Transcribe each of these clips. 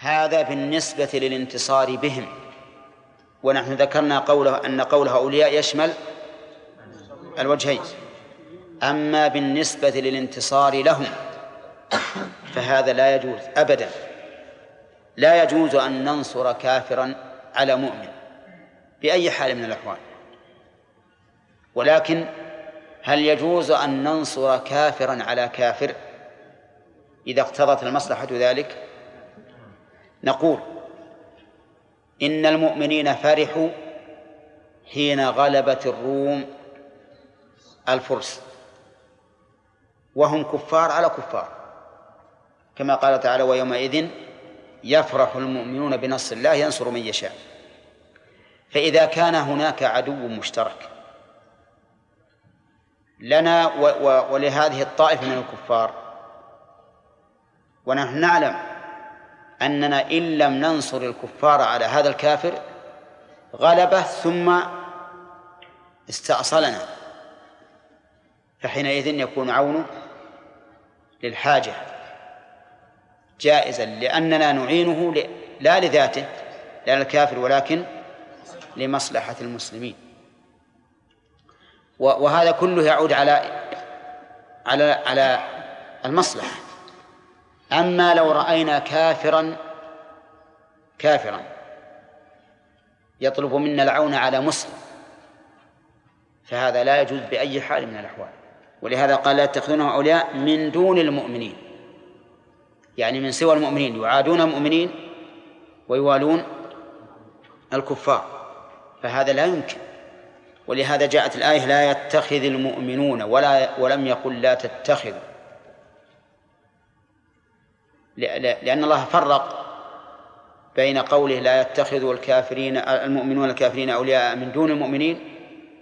هذا بالنسبة للانتصار بهم، ونحن ذكرنا أن قوله أولياء يشمل الوجهين. أما بالنسبة للانتصار لهم فهذا لا يجوز أبدا. لا يجوز أن ننصر كافرا على مؤمن بأي حال من الأحوال، ولكن هل يجوز أن ننصر كافرا على كافر إذا اقتضت المصلحة ذلك؟ نقول إن المؤمنين فرحوا حين غلبت الروم الفرس وهم كفار على كفار، كما قال تعالى: ويومئذ يفرح المؤمنون بنصر الله ينصر من يشاء. فإذا كان هناك عدو مشترك لنا ولهذه الطائفة من الكفار، ونحن نعلم أننا إن لم ننصر الكفار على هذا الكافر غلبه ثم استأصلنا، فحينئذ يكون عونه للحاجة جائزا، لأننا نعينه لا لذاته لا للكافر ولكن لمصلحة المسلمين. وهذا كله يعود على المصلحة. أما لو رأينا كافرا يطلب منا العون على مسلم فهذا لا يجوز بأي حال من الأحوال. ولهذا قال: لا تتخذونهم أولياء من دون المؤمنين، يعني من سوى المؤمنين، يعادون المؤمنين ويوالون الكفار، فهذا لا يمكن. ولهذا جاءت الآية: لا يتخذ المؤمنون، ولم يقل لا تتخذ، لأن الله فرق بين قوله لا يتخذ المؤمنون الكافرين أولياء من دون المؤمنين،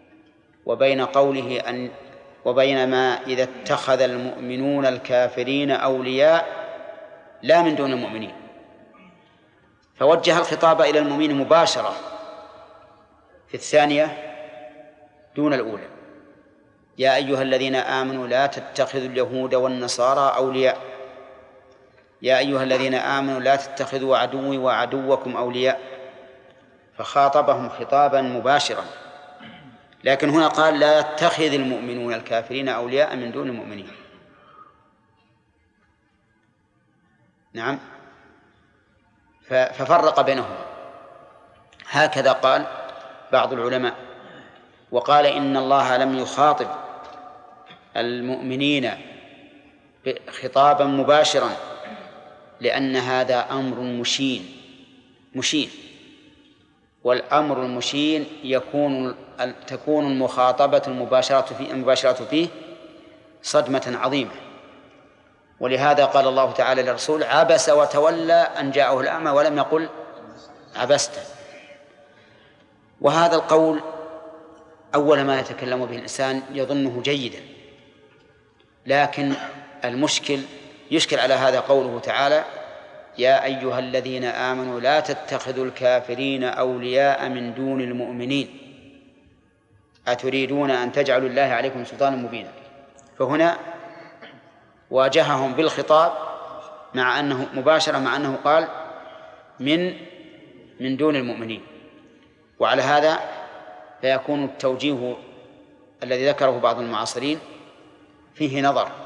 وبين ما إذا اتخذ المؤمنون الكافرين أولياء لا من دون المؤمنين، فوجه الخطاب إلى المؤمنين مباشرة في الثانية دون الأولى: يا أيها الذين آمنوا لا تتخذوا اليهود والنصارى أولياء، يا أيها الذين آمنوا لا تتخذوا عدوي وعدوكم أولياء، فخاطبهم خطابا مباشرا. لكن هنا قال: لا يتخذ المؤمنون الكافرين أولياء من دون المؤمنين. نعم، ففرق بينهم. هكذا قال بعض العلماء، وقال: إن الله لم يخاطب المؤمنين خطابا مباشرا لأن هذا أمر مشين، والأمر المشين تكون المخاطبة المباشرة فيه صدمة عظيمة. ولهذا قال الله تعالى للرسول: عبس وتولى أن جاءه الأعمى، ولم يقل عبست. وهذا القول أول ما يتكلم به الإنسان يظنه جيدا، لكن يشكل على هذا قوله تعالى: يا أيها الذين آمنوا لا تتخذوا الكافرين أولياء من دون المؤمنين أتريدون أن تجعلوا الله عليكم سلطانا مبينا. فهنا واجههم بالخطاب مع أنه مباشرة، مع أنه قال من دون المؤمنين. وعلى هذا فيكون التوجيه الذي ذكره بعض المعاصرين فيه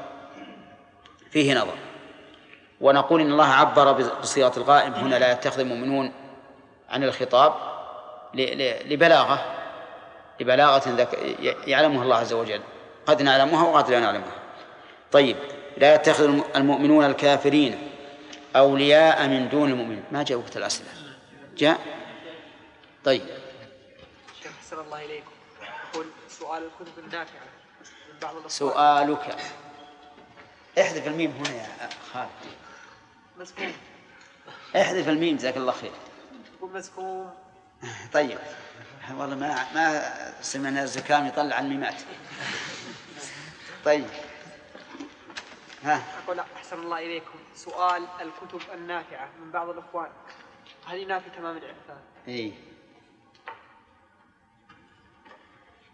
نظر. ونقول إن الله عبر بصيغة الغائب هنا: لا يتخذ المؤمنون عن الخطاب لبلاغة يعلمها الله عز وجل، قد نعلمها وقد لا نعلمها. طيب، لا يتخذ المؤمنون الكافرين أولياء من دون المؤمنين. ما جاء وقت الأسئلة؟ جاء. طيب، أحسن الله إليكم. يقول: سؤال الكتب النافعة من بعض سؤالك. احذف الميم هنا يا خالد. مسكوم. احذف الميم جزاك الله خير. مسكوم. طيب، والله ما سمعنا الزكام يطلع الميمات. طيب، أقول: أحسن الله إليكم. سؤال الكتب النافعة من بعض الأخوان، هذه نافي تمام الإعفاء؟ إيه.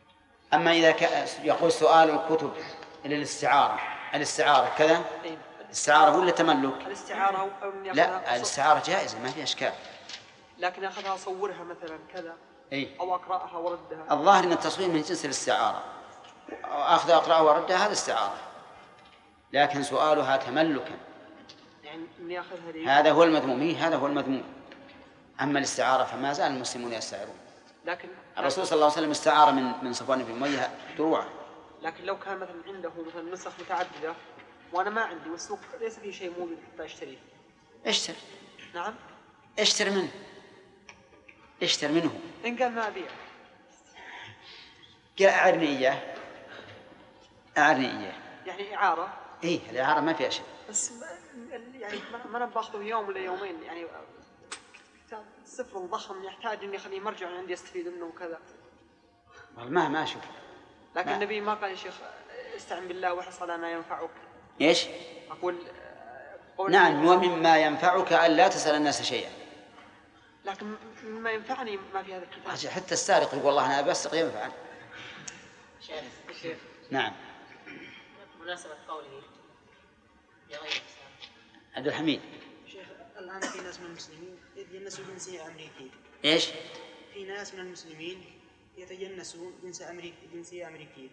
أما إذا يقول سؤال الكتب إلى الاستعارة كذا، الاستعارة ولا تملك؟ الاستعارة أو لا، الاستعارة جائزة ما فيها إشكال، لكن أخذها أصورها مثلا كذا أو أقرأها وردها. الظاهر أن التصوير من جنس الاستعارة، أخذ أقرأها وردها هذا استعارة، لكن سؤالها تملكا يعني إني أخذها لي. هذا هو المذموم، هذا هو المذموم. أما الاستعارة فما زال المسلمون يستعيرون. لكن الرسول صلى الله عليه وسلم استعار من صفوان بن أمية دروعه. لكن لو كان مثلا عنده مثلا نسخ متعددة وأنا ما عندي والسوق ليس فيه شيء موجود حتى أشتريه. اشتر. نعم. اشتر منه. اشتر منه. إن قال ما أبيع. أعرني إياه. أعرني إياه. يعني إعارة. إيه الإعارة ما فيها شيء. بس يعني ما أنا باخذه يوم ولا يومين، يعني كتاب صفر ضخم يحتاج إني أخليه مرجع عندي أستفيد منه وكذا. والله ما أشوف. لكن النبي ما قال يا شيخ استعن بالله واحرص على ما ينفعك. إيش؟ أقول نعم، ومما ينفعك أن لا تسأل الناس شيئا. لكن مما ينفعني ما في هذا الكتاب. حتى السارق يقول والله أنا بسرق ينفعني. شيخ. نعم. مناسبة قوله يا غير الإسلام. عبد الحميد. شيخ الآن في ناس من المسلمين يتجنسوا جنسية أمريكية. إيش؟ في ناس من المسلمين يتجنسوا جنسية أمريكية.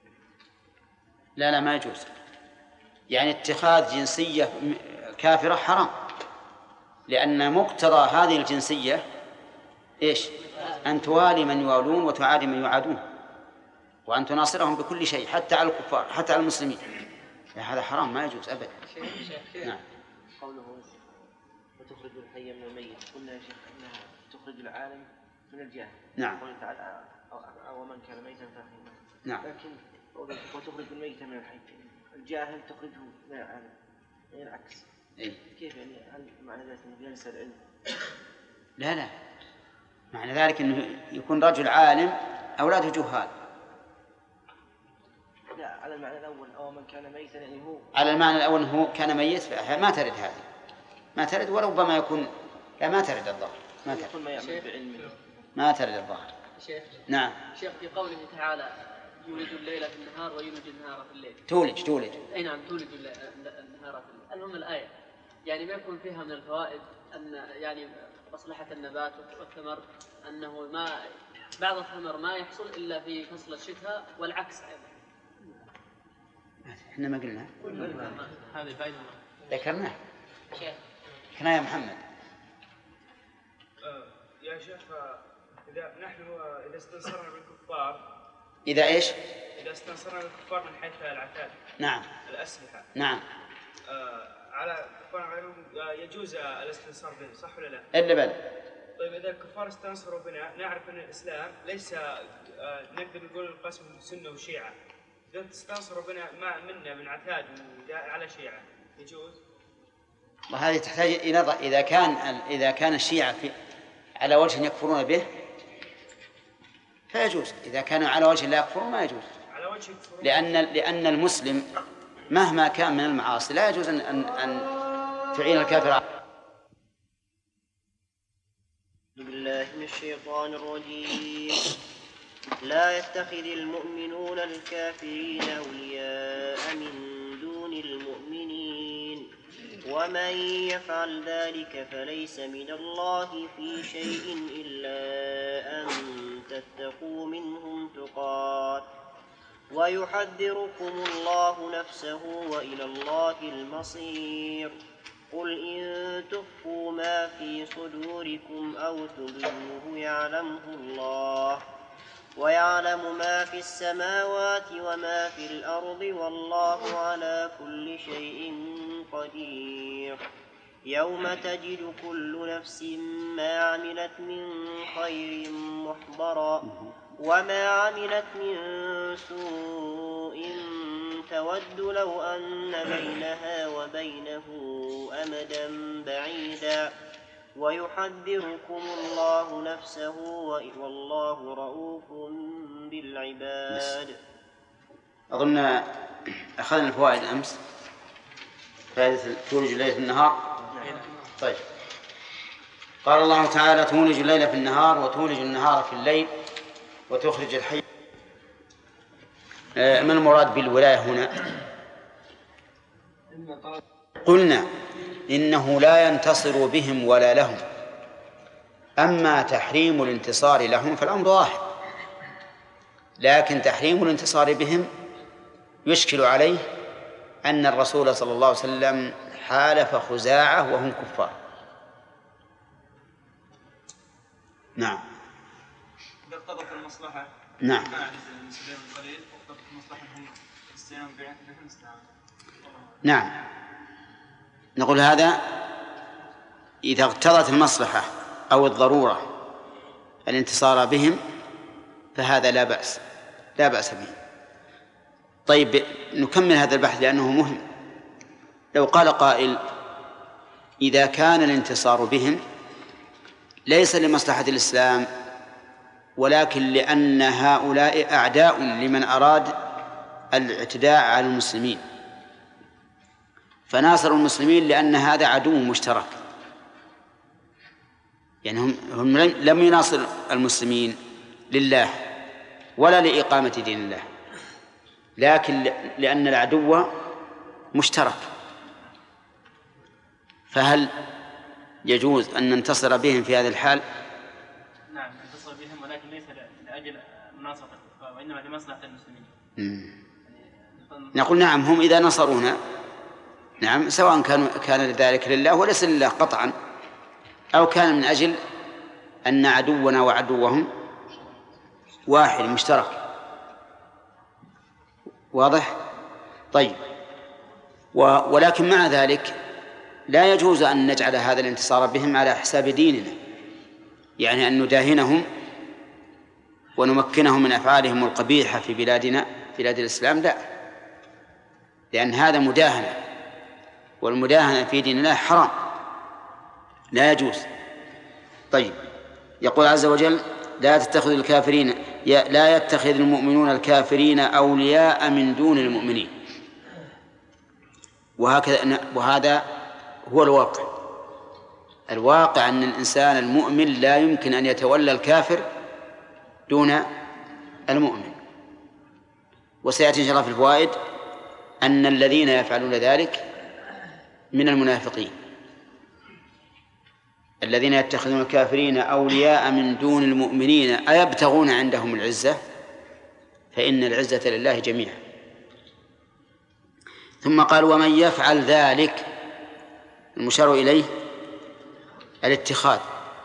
لا ما يجوز، يعني اتخاذ جنسية كافرة حرام، لأن مقتضى هذه الجنسية إيش؟ أن توالي من يوالون وتعادي من يعادون، وأن تناصرهم بكل شيء حتى على الكفار حتى على المسلمين. هذا حرام ما يجوز أبدا. نعم. قوله وتخرج الحي من الميت، قلنا يا شيخ أنها تخرج العالم من الجاهل. نعم. قوله تعالى أو من كان ميتا فأحييناه. نعم. لكن وتخرج الميت من الحي، الجاهل تخرجه من العالم، يعني العكس. كيف يعني؟ هل معنى ذلك أنه ينسى العلم؟ لا معنى ذلك أنه يكون رجل عالم أولاده جهال. لا، على المعنى الأول أو من كان ميتا يعني هو. على المعنى الأول هو كان ميت ما ترد هذه، ما ترد، وربما يكون لا ما ترد الظاهر، ما ترد. ما يعمل بعلمه. ما ترد الظاهر. شيخ. نعم. شيخ في قوله تعالى يولد الليل في النهار ويولد النهار في الليل. تولج. أي نعم تولد النهار في الليل. المهم الآية يعني ما يكون فيها من الفوائد أن يعني مصلحة النبات والثمر، أنه ما بعض الثمر ما يحصل إلا في فصل الشتاء والعكس أيضا. احنا ما قلنا هذه فائدة ذكرناه. كنا يا محمد. يا شيخ إذا استنصرنا بالكفار. إذا إيش؟ إذا استنصرنا بالكفار من حيث العتاد. نعم. الأسلحة. نعم. على كفار يجوز الاستنصار به، صح ولا لا؟ إلا بل. طيب إذا الكفار استنصروا بنا نعرف أن الإسلام ليس نقدر نقول القسم سنة وشيعة. إذا استنصروا بنا منا من عتاد على شيعة يجوز؟ وهذه تحتاج إلى نظر. إذا كان الشيعة على وجه يكفرون به فيجوز، إذا كانوا على وجه لا يكفرون ما يجوز. على وجه يكفرون. لأن المسلم مهما كان من المعاصي لا يجوز أن تعين الكافر. بالله من الشيطان الرجيم. لا يتخذ المؤمنون الكافرين أولياء من دون المؤمنين، ومن يفعل ذلك فليس من الله في شيء إلا أن تتقوا منهم تقات، ويحذركم الله نفسه وإلى الله المصير. قل إن تخفوا ما في صدوركم أو تبدوه يعلمه الله، ويعلم ما في السماوات وما في الأرض، والله على كل شيء قدير. يوم تجد كل نفس ما عملت من خير محضرا، وما عملت من سوء تود لو أن بينها وبينه أمدا بعيدا، ويحذركم الله نفسه والله رؤوف بالعباد. أظن أخذنا الفوائد أمس. فائدة تولج الليل في النهار. طيب، قال الله تعالى تولج الليل في النهار وتولج النهار في الليل وتخرج الحي. ما المراد بالولاية هنا؟ قلنا إنه لا ينتصر بهم ولا لهم. أما تحريم الانتصار لهم فالأمر واحد، لكن تحريم الانتصار بهم يشكل عليه أن الرسول صلى الله عليه وسلم حالف خزاعة وهم كفار. نعم. إذا اقتضت المصلحة نعم. نعم، نقول هذا إذا اقتضت المصلحة أو الضرورة الانتصار بهم فهذا لا بأس به. طيب نكمل هذا البحث لأنه مهم. لو قال قائل إذا كان الانتصار بهم ليس لمصلحة الإسلام ولكن لأن هؤلاء أعداء لمن أراد الاعتداء على المسلمين، فناصروا المسلمين لأن هذا عدو مشترك، يعني هم لم يناصر المسلمين لله ولا لإقامة دين الله، لكن لأن العدو مشترك، فهل يجوز أن ننتصر بهم في هذا الحال؟ نعم ننتصر بهم، ولكن ليس لأجل مناصرة الكفار وإنما لمصلحة المسلمين. نقول نعم، هم إذا نصرونا نعم سواء كان ذلك لله وليس لله قطعا، أو كان من أجل أن عدونا وعدوهم واحد مشترك. واضح؟ طيب، ولكن مع ذلك لا يجوز أن نجعل هذا الانتصار بهم على حساب ديننا، يعني أن نداهنهم ونمكنهم من أفعالهم القبيحة في بلادنا بلاد الإسلام، لا، لأن هذا مداهنة، والمداهنة في دين الله حرام لا يجوز. طيب، يقول عز وجل لا يتخذ المؤمنون الكافرين أولياء من دون المؤمنين. وهذا هو الواقع أن الإنسان المؤمن لا يمكن أن يتولى الكافر دون المؤمن. وسيأتي إن شاء الله في الفوائد أن الذين يفعلون ذلك من المنافقين، الذين يتخذون الكافرين أولياء من دون المؤمنين أيبتغون عندهم العزة، فإن العزة لله جميعا. ثم قال ومن يفعل ذلك، المشار إليه الاتخاذ،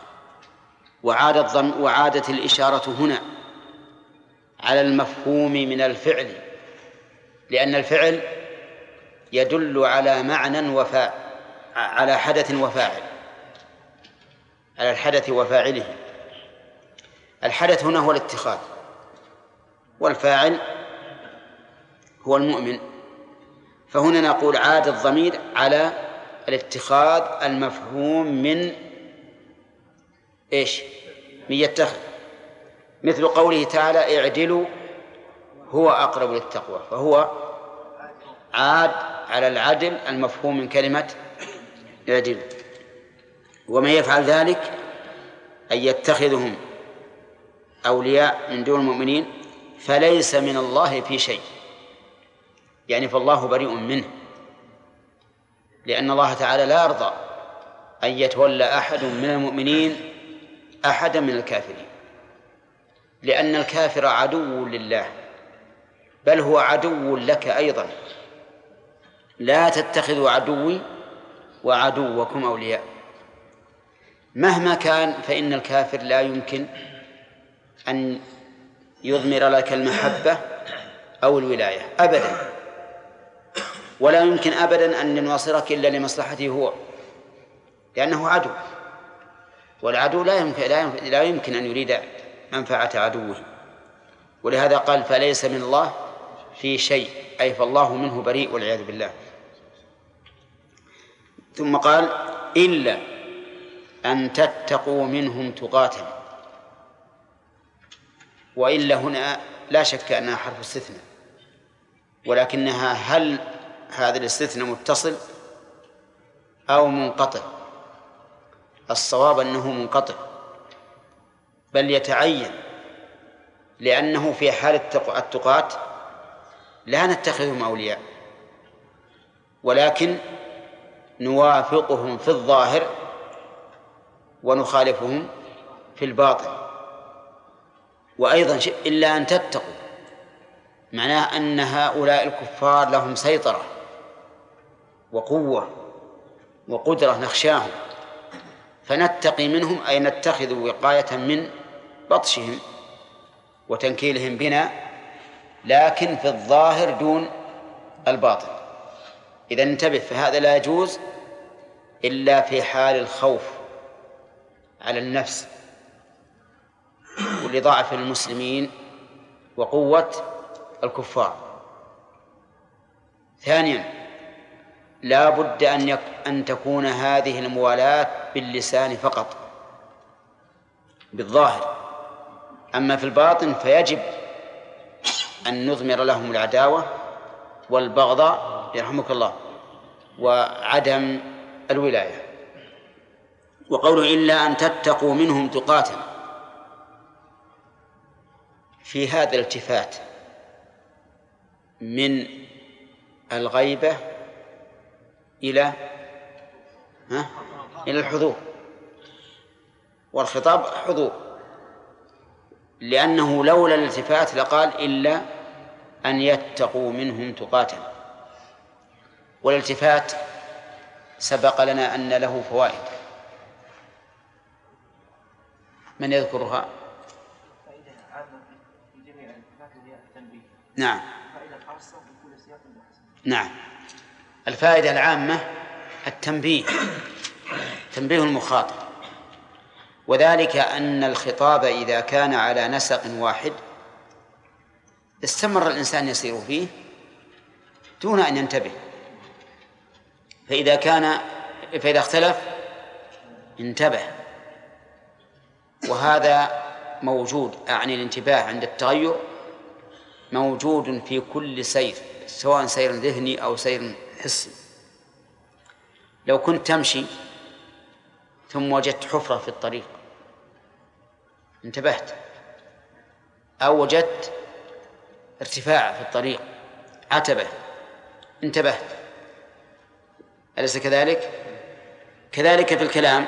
وعادت الإشارة هنا على المفهوم من الفعل، لأن الفعل يدل على معنى على حدث وفاعل، على الحدث وفاعله. الحدث هنا هو الاتخاذ، والفاعل هو المؤمن. فهنا نقول عاد الضمير على الاتخاذ المفهوم من إيش؟ من يتخذ، مثل قوله تعالى اعدلوا هو أقرب للتقوى، فهو عاد على العدل المفهوم من كلمة اعدلوا. ومن يفعل ذلك أن يتخذهم أولياء من دون المؤمنين فليس من الله في شيء، يعني فالله بريء منه، لأن الله تعالى لا يرضى أن يتولى أحد من المؤمنين أحدا من الكافرين، لأن الكافر عدو لله، بل هو عدو لك أيضا. لا تتخذوا عدوي وعدوكم أولياء. مهما كان فإن الكافر لا يمكن أن يضمر لك المحبة أو الولاية أبدا، ولا يمكن أبدا أن يناصرك إلا لمصلحته هو، لأنه عدو، والعدو لا يمكن أن يريد منفعة عدوه. ولهذا قال فليس من الله في شيء، أي فالله منه بريء والعياذ بالله. ثم قال إلا أن تتقوا منهم تقاتا. وإلا هنا لا شك أنها حرف استثناء، ولكنها هل هذا الاستثناء متصل أو منقطع؟ الصواب أنه منقطع، بل يتعين، لأنه في حال التقاة لا نتخذهم أولياء، ولكن نوافقهم في الظاهر ونخالفهم في الباطن. وأيضا إلا أن تتقوا، معناه أن هؤلاء الكفار لهم سيطرة وقوة وقدرة نخشاهم، فنتقي منهم أي نتخذ وقاية من بطشهم وتنكيلهم بنا، لكن في الظاهر دون الباطن. إذا انتبه، فهذا لا يجوز إلا في حال الخوف على النفس ولضعف المسلمين وقوة الكفار. ثانيا، لا بد أن تكون هذه الموالاة باللسان فقط بالظاهر، أما في الباطن فيجب أن نضمر لهم العداوة والبغضاء يرحمك الله وعدم الولاية. وقوله إلا أن تتقوا منهم تقاتا، في هذا الالتفات من الغيبة إلى الحضور، والخطاب حضور، لأنه لولا الالتفات لقال إلا أن يتقوا منهم تقاتا. والالتفات سبق لنا أن له فوائد، من يذكرها؟ فائدة عامة في جميع الالتفات وهي التنبيه. نعم. فائدة خاصة بكل سياق وحسن. نعم. الفائدة العامة التنبيه، تنبيه المخاطب، وذلك أن الخطاب إذا كان على نسق واحد استمر الإنسان يسير فيه دون أن ينتبه، فإذا اختلف انتبه. وهذا موجود، أعني الانتباه عند التغير موجود في كل سير، سواء سير ذهني أو سير حسي. لو كنت تمشي ثم وجدت حفرة في الطريق انتبهت، أو وجدت ارتفاع في الطريق عتبة انتبهت، أليس كذلك؟ كذلك في الكلام،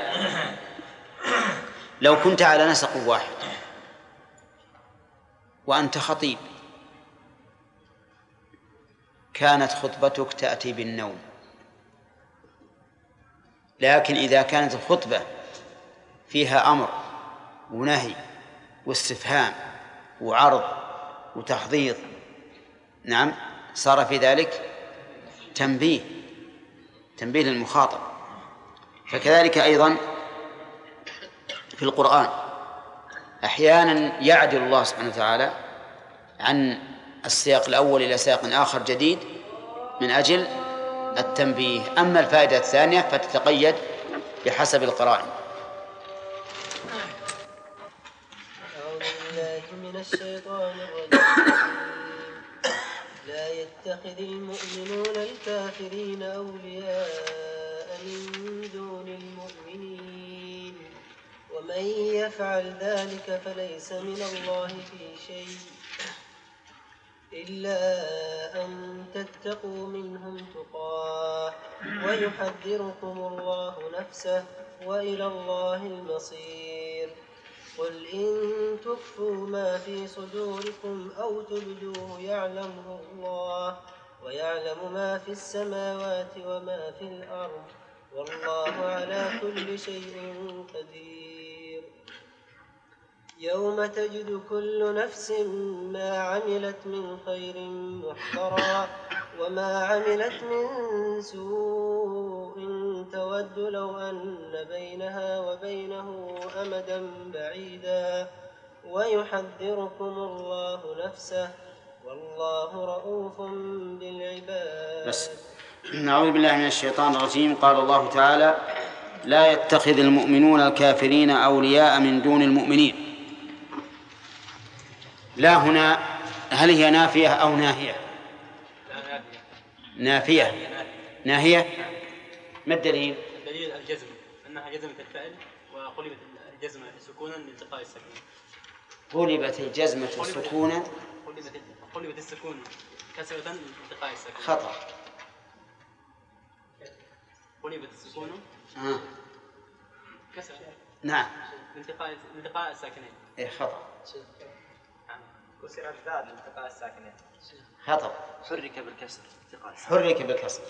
لو كنت على نسق واحد وأنت خطيب كانت خطبتك تأتي بالنوم، لكن إذا كانت الخطبة فيها أمر ونهي واستفهام وعرض وتحضيض، نعم، صار في ذلك تنبيه للمخاطب. فكذلك أيضا في القرآن أحيانا يعدل الله سبحانه وتعالى عن السياق الأول إلى سياق آخر جديد من أجل التنبيه. أما الفائدة الثانية فتتقيد بحسب القرائن. أعوذ بالله من الشيطان الرجيم. لا يتخذ المؤمنون الكافرين أولياء من دون المؤمنين، ومن يفعل ذلك فليس من الله في شيء إلا أن تتقوا منهم تقاه ويحذركم الله نفسه وإلى الله المصير. قل إن تخفوا ما في صدوركم أو تبدوه يعلمه الله ويعلم ما في السماوات وما في الأرض والله على كل شيء قدير. يوم تجد كل نفس ما عملت من خير محضرا وما عملت من سوء تود لو أن بينها وبينه أمدا بعيدا ويحذركم الله نفسه والله رؤوف بالعباد. بس نعوذ بالله من الشيطان الرجيم. قال الله تعالى: لا يتخذ المؤمنون الكافرين أولياء من دون المؤمنين. لا هنا هل هي نافية أو ناهية؟ ناهية. ما الدليل؟ الدليل الجزم، أنها جزمت الفعل وقلبت الجزمة سكونا لالتقاء السكون. قلبت الجزمة سكونا، قلبت السكون كسرة لالتقاء السكون. خطأ. قلبت السكون كسر. نعم. لالتقاء الساكنين. إيه خطأ. كسر الذال لالتقاء الساكنين. خطأ. حرك بالكسر. حرك بالكسر.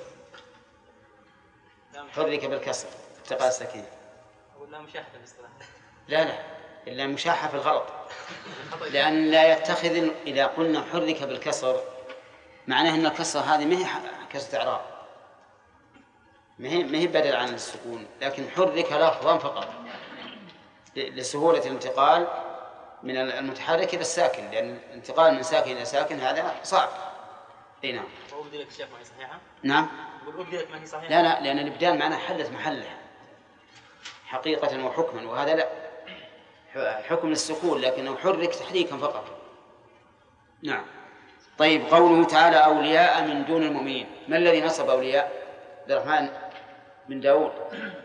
حرك بالكسر التقاء الساكنين. ولا مشاحة بالاصطلاح؟ لا إلا مشاحة في الغلط. لأن لا يتخذ إذا قلنا حرك بالكسر معناه أن الكسرة هذه ما هي كسرة إعراب، ما هي بدل عن السكون، لكن حرك لفظا فقط لسهولة الانتقال من المتحرك إلى الساكن، لأن الانتقال من ساكن إلى ساكن هذا صعب. أي نعم. وأبدلت الشيخ ما هي صحيحة؟ نعم. أبدلت ما هي صحيحة؟ لا لأن الإبدال معناه حلت محلها حقيقة وحكما، وهذا لا، حكم للسكون لكنه حرك تحريكا فقط. نعم. طيب، قوله تعالى أولياء من دون المؤمنين، ما الذي نصب أولياء؟ عبد الرحمن بن داود.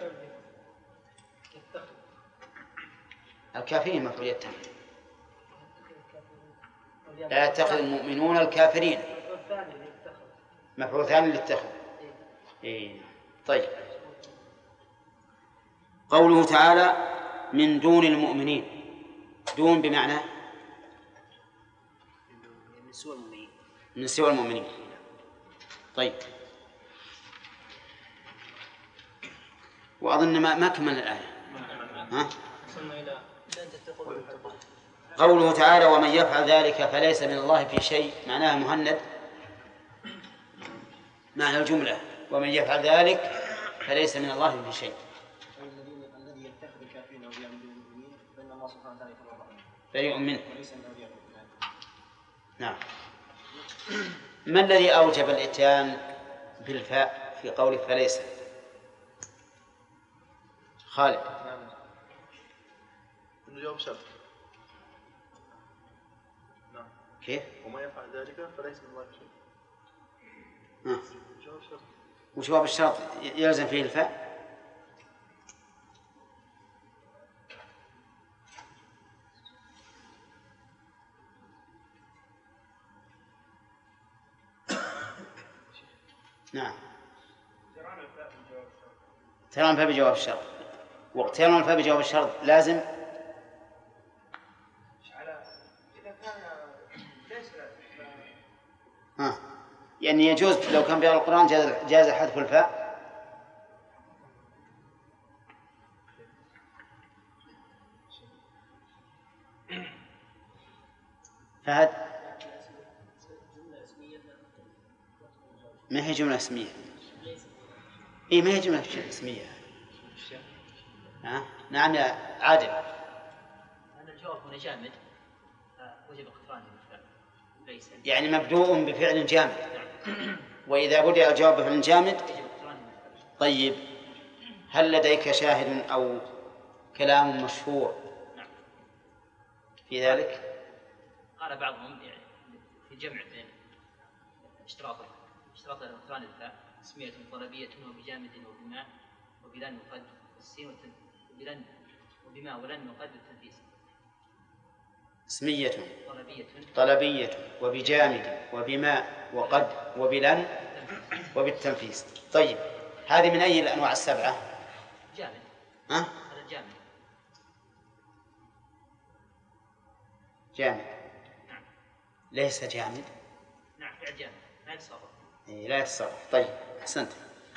الكافرين مفعول يتخذ، لا يتخذ المؤمنون الكافرين، مفعول ثاني للتخذ. إيه. طيب، قوله تعالى من دون المؤمنين، دون بمعنى من سوى المؤمنين. طيب، وأظن ما كمل الآية. ها؟ قوله تعالى ومن يفعل ذلك فليس من الله في شيء، معناها مهند، معنى الجملة ومن يفعل ذلك فليس من الله في شيء. الذي يتخذ الكافرين أولياء من دون المؤمنين فإن الله سبحانه وتعالى بريء منه. نعم. ما الذي أوجب الإتيان بالفاء في قوله فليس؟ خالد. إنه جواب شرط. نعم. كيف؟ وما يفعل ذلك فليس من الله شيء. جواب شرط. وجواب الشرط يلزم فيه الفاء؟ نعم. اقتران الفاء بجواب الشرط، واقتران الفاء بجواب الشرط لازم يعني يجوز لو كان في القرآن جاز حذف الفاء. فهد ما هي جملة اسمية. إيه ما هي جملة اسمية. نعم يا عادل. أنا الجواب هنا جامد وجب اقترانه ليس يعني مبدوء بفعل جامد، وإذا بدأ الجواب بفعل جامد. طيب، هل لديك شاهد أو كلام مشهور في ذلك؟ قال بعضهم يعني في جمع بين اشتراط اقتران الفاء اسمية طلبية وبجامد وبماء وبلن وقد والسين وبلن وبماء ولن وقد والتنفيذ. اسمية طلبية وبجامد وبماء وقد وبلن وبالتنفيذ. طيب، هذه من أي الأنواع السبعة؟ جامد. هذا جامد. جامد. نعم. ليس جامد. نعم، فعل جامد لا يتصرف. لا يتصرف. طيب، أحسنت.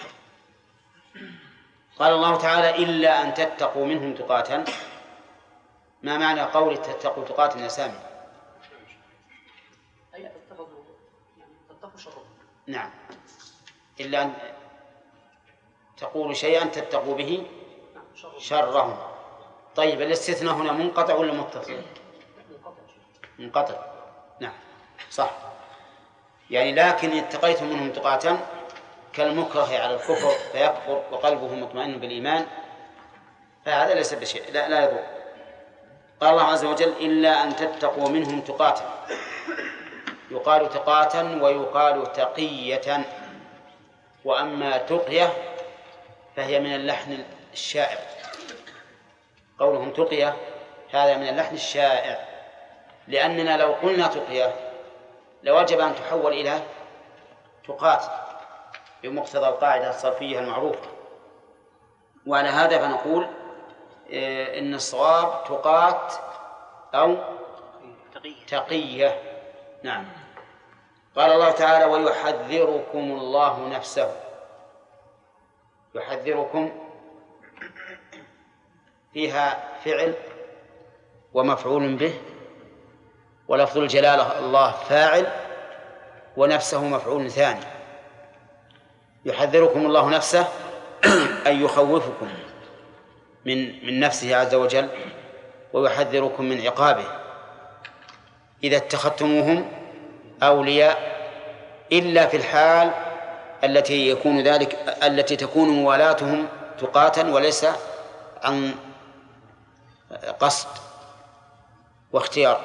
قال الله تعالى إلا أن تتقوا منهم تقاة. ما معنى قول تتقوا تقاة يا سامي؟ أي تتقوا شره. نعم، إلا أن تقولوا شيئا تتقوا به شرهم. طيب، الاستثناء هنا منقطع ولا متصل؟ منقطع. نعم صح. يعني لكن اتقيتم منهم تقاة كالمكره على الكفر فيكفر وقلبه مطمئن بالإيمان، فهذا ليس بشيء، لا يضر. قال الله عز وجل إلا أن تتقوا منهم تقاة. يقال تقاة ويقال تقية. وأما تقية فهي من اللحن الشائع. قولهم تقية هذا من اللحن الشائع، لأننا لو قلنا تقية لوجب أن تحول إلى تقاة بمقتضى القاعدة الصرفية المعروفة وعلى هذا فنقول إن الصواب تقات أو تقية. نعم. قال الله تعالى: ويحذركم الله نفسه. يحذركم فيها فعل ومفعول به، ولفظ الجلالة الله فاعل، ونفسه مفعول ثاني. يحذركم الله نفسه أي يخوفكم من نفسه عز وجل، ويحذركم من عقابه إذا اتخذتموهم أولياء، إلا في الحال التي تكون موالاتهم تقاتا وليس عن قصد واختيار.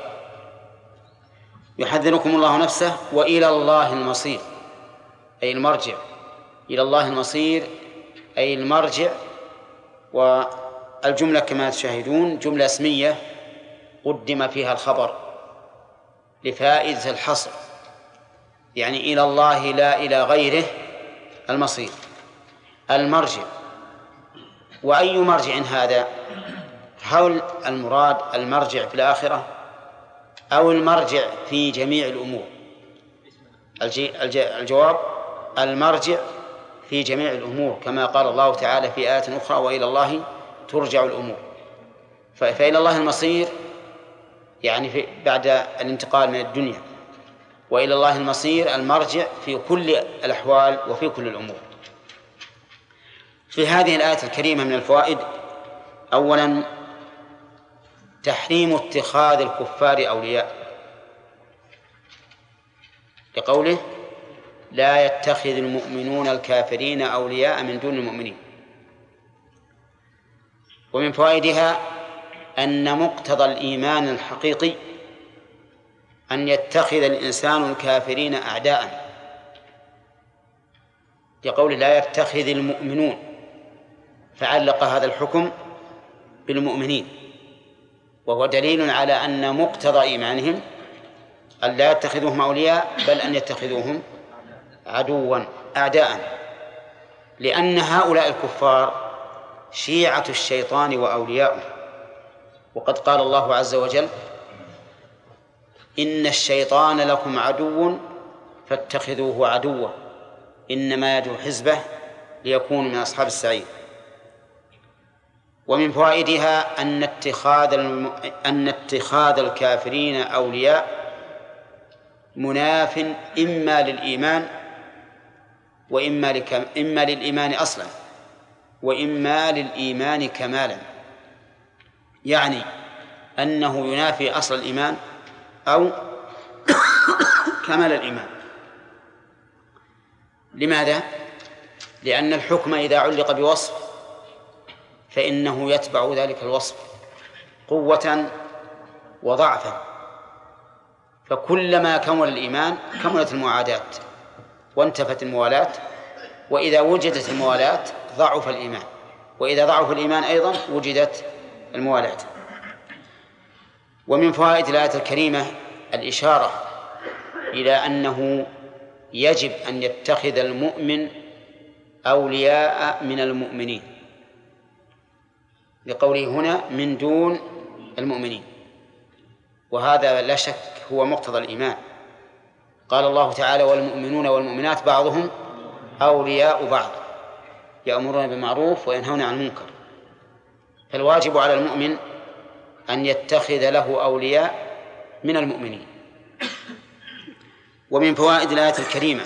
يحذركم الله نفسه وإلى الله المصير، أي المرجع. إلى الله المصير أي المرجع. والجملة كما تشاهدون جملة اسمية قدم فيها الخبر لفائدة الحصر، يعني إلى الله لا إلى غيره المصير، المرجع. وأي مرجع هذا؟ هل المراد المرجع في الآخرة أو المرجع في جميع الأمور؟ الجواب: المرجع في جميع الأمور، كما قال الله تعالى في آيات أخرى: وإلى الله ترجع الأمور. فإلى الله المصير يعني بعد الانتقال من الدنيا، وإلى الله المصير المرجع في كل الأحوال وفي كل الأمور. في هذه الآية الكريمة من الفوائد: أولا تحريم اتخاذ الكفار أولياء، لقوله: لا يتخذ المؤمنون الكافرين أولياء من دون المؤمنين. ومن فوائدها أن مقتضى الإيمان الحقيقي أن يتخذ الإنسان الكافرين أعداء، لقوله: لا يتخذ المؤمنون، فعلق هذا الحكم بالمؤمنين، وهو دليل على أن مقتضى إيمانهم أن لا يتخذوهم أولياء، بل أن يتخذوهم عدوا أعداء، لأن هؤلاء الكفار شيعة الشيطان وأولياؤه. وقد قال الله عز وجل: إن الشيطان لكم عدو فاتخذوه عدوا إنما يدعو حزبه ليكونوا من أصحاب السعير. ومن فوائدها أن اتخاذ الكافرين أولياء مناف إما للإيمان إما للإيمان أصلا وإما للإيمان كمالا، يعني أنه ينافي أصل الإيمان أو كمال الإيمان. لماذا؟ لأن الحكم إذا علق بوصف فإنه يتبع ذلك الوصف قوة وضعفا، فكلما كمل الإيمان كملت المعادات وانتفت الموالاة، وإذا وجدت الموالاة ضعف الإيمان، وإذا ضعف الإيمان أيضا وجدت الموالاة. ومن فوائد الآية الكريمة الإشارة إلى أنه يجب أن يتخذ المؤمن أولياء من المؤمنين، لقوله هنا من دون المؤمنين، وهذا لا شك هو مقتضى الإيمان. قال الله تعالى: والمؤمنون والمؤمنات بعضهم أولياء بعض يأمرون بالمعروف وينهون عن المنكر. فالواجب على المؤمن أن يتخذ له أولياء من المؤمنين. ومن فوائد الآية الكريمة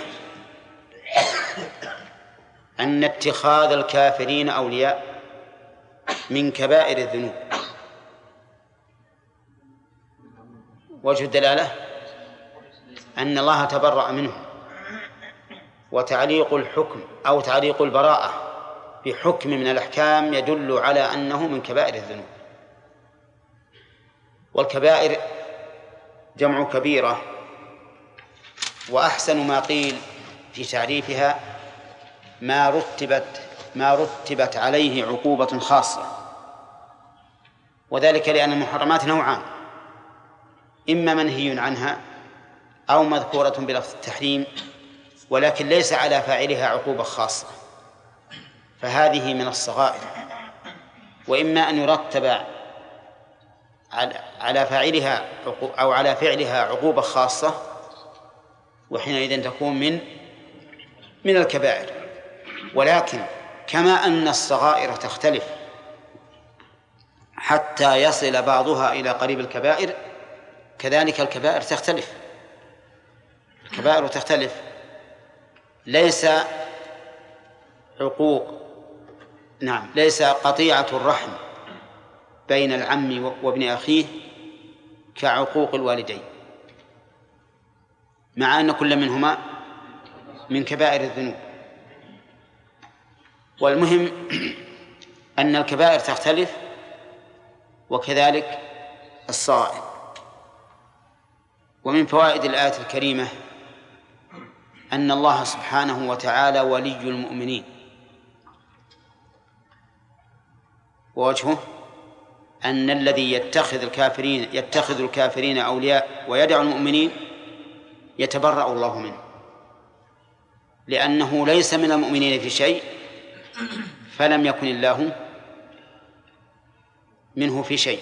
أن اتخاذ الكافرين أولياء من كبائر الذنوب. وجه الدلالة أن الله تبرأ منهم، وتعليق الحكم أو تعليق البراءة بحكم من الأحكام يدل على أنه من كبائر الذنوب. والكبائر جمع كبيرة، وأحسن ما قيل في تعريفها ما رتبت عليه عقوبة خاصة، وذلك لأن المحرمات نوعان: إما منهي عنها أو مذكورة بلفظ التحريم ولكن ليس على فاعلها عقوبة خاصة، فهذه من الصغائر. وإما أن يرتب على فاعلها أو على فعلها عقوبة خاصة، وحينئذ تكون من الكبائر. ولكن كما أن الصغائر تختلف حتى يصل بعضها إلى قريب الكبائر، كذلك الكبائر تختلف. الكبائر تختلف، ليس قطيعة الرحم بين العم وابن أخيه كعقوق الوالدين، مع أن كل منهما من كبائر الذنوب. والمهم أن الكبائر تختلف وكذلك الصغائر. ومن فوائد الآية الكريمة أن الله سبحانه وتعالى ولي المؤمنين، ووجهه أن الذي يتخذ الكافرين أولياء ويدع المؤمنين يتبرأ الله منه، لأنه ليس من المؤمنين في شيء فلم يكن الله منه في شيء.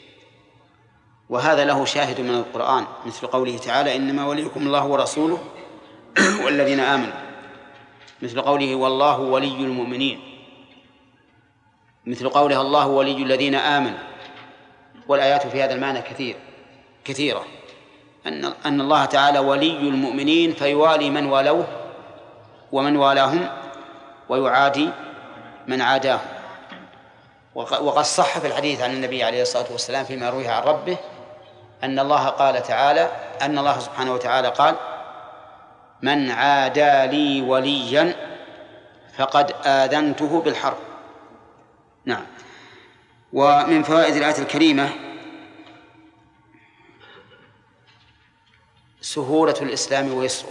وهذا له شاهد من القرآن، مثل قوله تعالى: إنما وليكم الله ورسوله والذين آمنوا، مثل قوله: والله ولي المؤمنين، مثل قوله: الله ولي الذين آمنوا. والآيات في هذا المعنى كثيرة، أن الله تعالى ولي المؤمنين فيوالي من والوه ومن والاهم ويعادي من عاداهم. وقد صح في الحديث عن النبي عليه الصلاة والسلام فيما روي عن ربه أن الله سبحانه وتعالى قال: من عادى لي وليا فقد آذنته بالحرب. نعم. ومن فوائد الآية الكريمة سهولة الإسلام ويسره،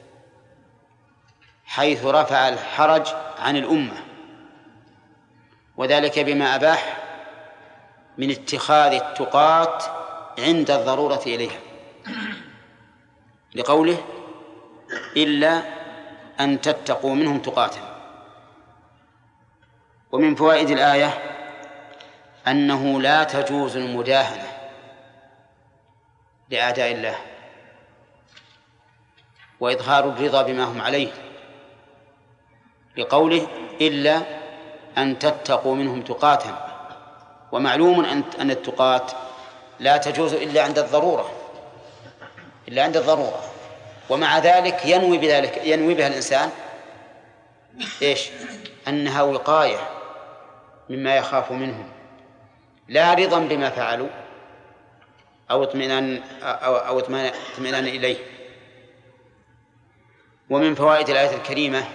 حيث رفع الحرج عن الأمة، وذلك بما أباح من اتخاذ التقاة عند الضرورة إليها، لقوله: إلا أن تتقوا منهم تقاة. ومن فوائد الآية أنه لا تجوز المداهنة لأعداء الله وإظهار الرضا بما هم عليه، لقوله: إلا أن تتقوا منهم تقاة. ومعلوم أن التقاة لا تجوز إلا عند الضرورة، ومع ذلك ينوي بها الإنسان إيش؟ أنها وقاية مما يخاف منهم، لا رضا بما فعلوا أو اطمئنان إليه. ومن فوائد الآية الكريمة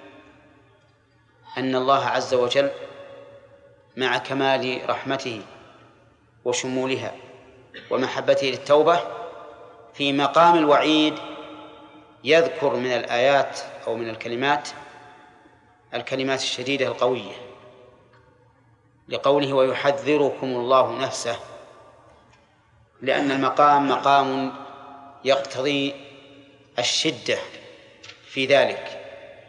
أن الله عز وجل مع كمال رحمته وشمولها ومحبته للتوبة في مقام الوعيد يذكر من الآيات أو من الكلمات الشديدة القوية، لقوله: ويحذركم الله نفسه، لأن المقام مقام يقتضي الشدة في ذلك،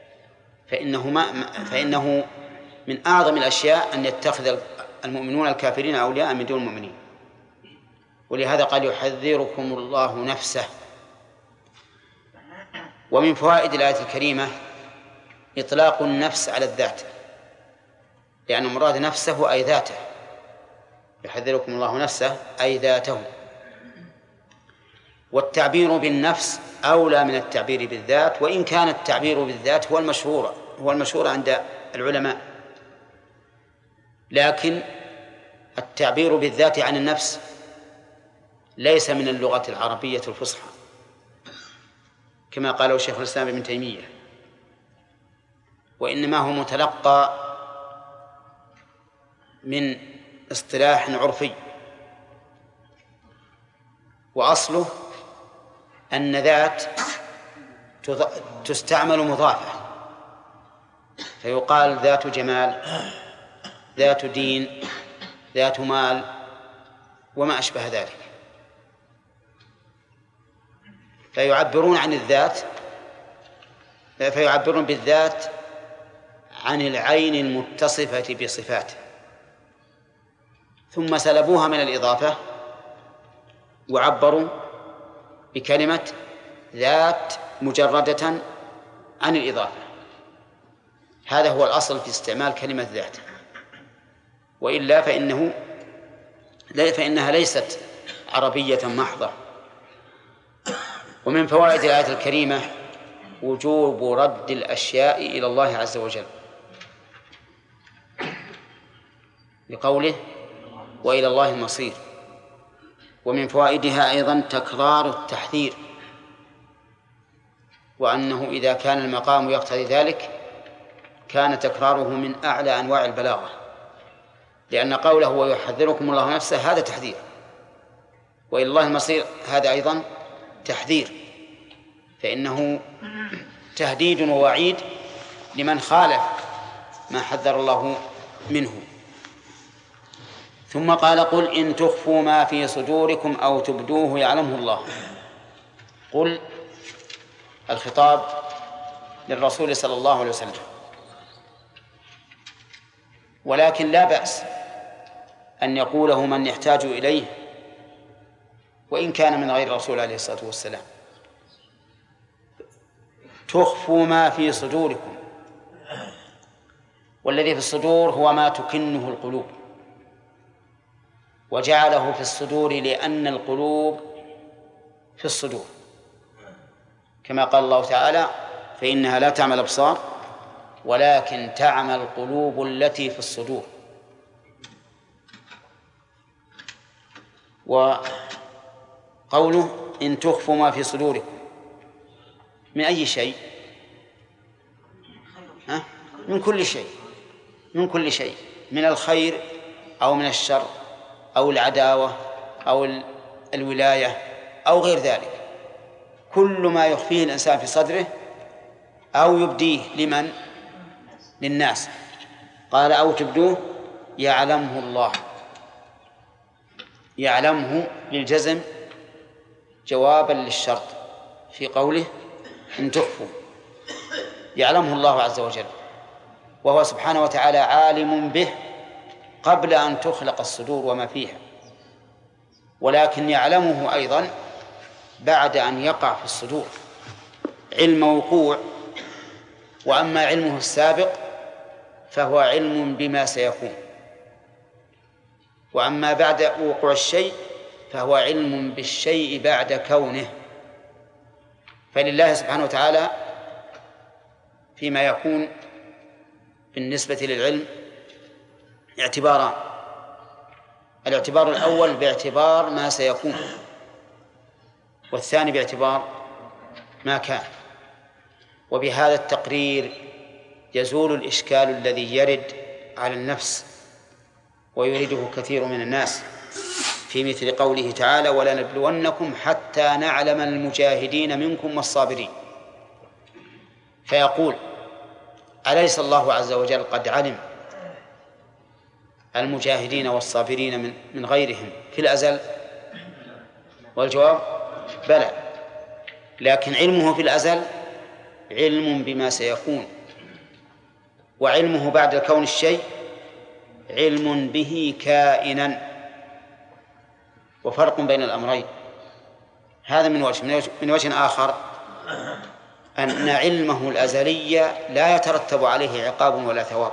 فإنه من أعظم الأشياء أن يتخذ المؤمنون الكافرين أولياء من دون المؤمنين، ولهذا قال: يحذركم الله نفسه. ومن فوائد الآية الكريمة إطلاق النفس على الذات، لأن مراد نفسه أي ذاته، يحذركم الله نفسه أي ذاته. والتعبير بالنفس أولى من التعبير بالذات، وإن كان التعبير بالذات هو المشهور عند العلماء، لكن التعبير بالذات عن النفس ليس من اللغة العربية الفصحى، كما قاله شيخ الإسلام ابن تيمية، وإنما هو متلقى من اصطلاح عرفي، وأصله أن ذات تستعمل مضافة، فيقال ذات جمال، ذات دين، ذات مال، وما أشبه ذلك، فيعبرون بالذات عن العين المتصفة بصفاته، ثم سلبوها من الإضافة وعبروا بكلمة ذات مجردة عن الإضافة. هذا هو الأصل في استعمال كلمة ذات، وإلا فإنها ليست عربية محضة. ومن فوائد الآية الكريمة وجوب رد الأشياء إلى الله عز وجل لقوله وإلى الله المصير. ومن فوائدها أيضا تكرار التحذير، وأنه إذا كان المقام يقتضي ذلك كان تكراره من أعلى أنواع البلاغة، لأن قوله ويحذركم الله نفسه هذا تحذير، وإلى الله المصير هذا أيضا تحذير، فإنه تهديد ووعيد لمن خالف ما حذر الله منه. ثم قال قل إن تخفوا ما في صدوركم أو تبدوه يعلمه الله. قل الخطاب للرسول صلى الله عليه وسلم، ولكن لا بأس أن يقوله من يحتاج إليه وإن كان من غير الرسول عليه الصلاة والسلام. تخفوا ما في صدوركم، والذي في الصدور هو ما تكنه القلوب، وجعله في الصدور لأن القلوب في الصدور، كما قال الله تعالى فإنها لا تعمى الأبصار ولكن تعمى القلوب التي في الصدور. وقوله إن تخفوا ما في صدوركم من أي شيء؟ من كل شيء، من كل شيء، من الخير أو من الشر أو العداوة أو الولاية أو غير ذلك، كل ما يخفيه الإنسان في صدره أو يبديه لمن؟ للناس. قال أو تبدوه يعلمه الله، يعلمه للجزم جوابا للشرط في قوله إن تخفوا، يعلمه الله عز وجل، وهو سبحانه وتعالى عالم به قبل أن تخلق الصدور وما فيها، ولكن يعلمه أيضا بعد أن يقع في الصدور علم وقوع. وأما علمه السابق فهو علم بما سيكون، وأما بعد وقوع الشيء فهو علم بالشيء بعد كونه. فلله سبحانه وتعالى فيما يكون بالنسبة للعلم اعتباران: الاعتبار الأول باعتبار ما سيكون، والثاني باعتبار ما كان. وبهذا التقرير يزول الإشكال الذي يرد على النفس ويريده كثير من الناس في مثل قوله تعالى ولنبلونكم حتى نعلم المجاهدين منكم والصابرين. فيقول أليس الله عز وجل قد علم المجاهدين والصابرين من غيرهم في الأزل؟ والجواب بلى، لكن علمه في الأزل علم بما سيكون، وعلمه بعد كون الشيء علم به كائنا، وفرق بين الأمرين. هذا من وجه آخر أن علمه الأزلي لا يترتب عليه عقاب ولا ثواب،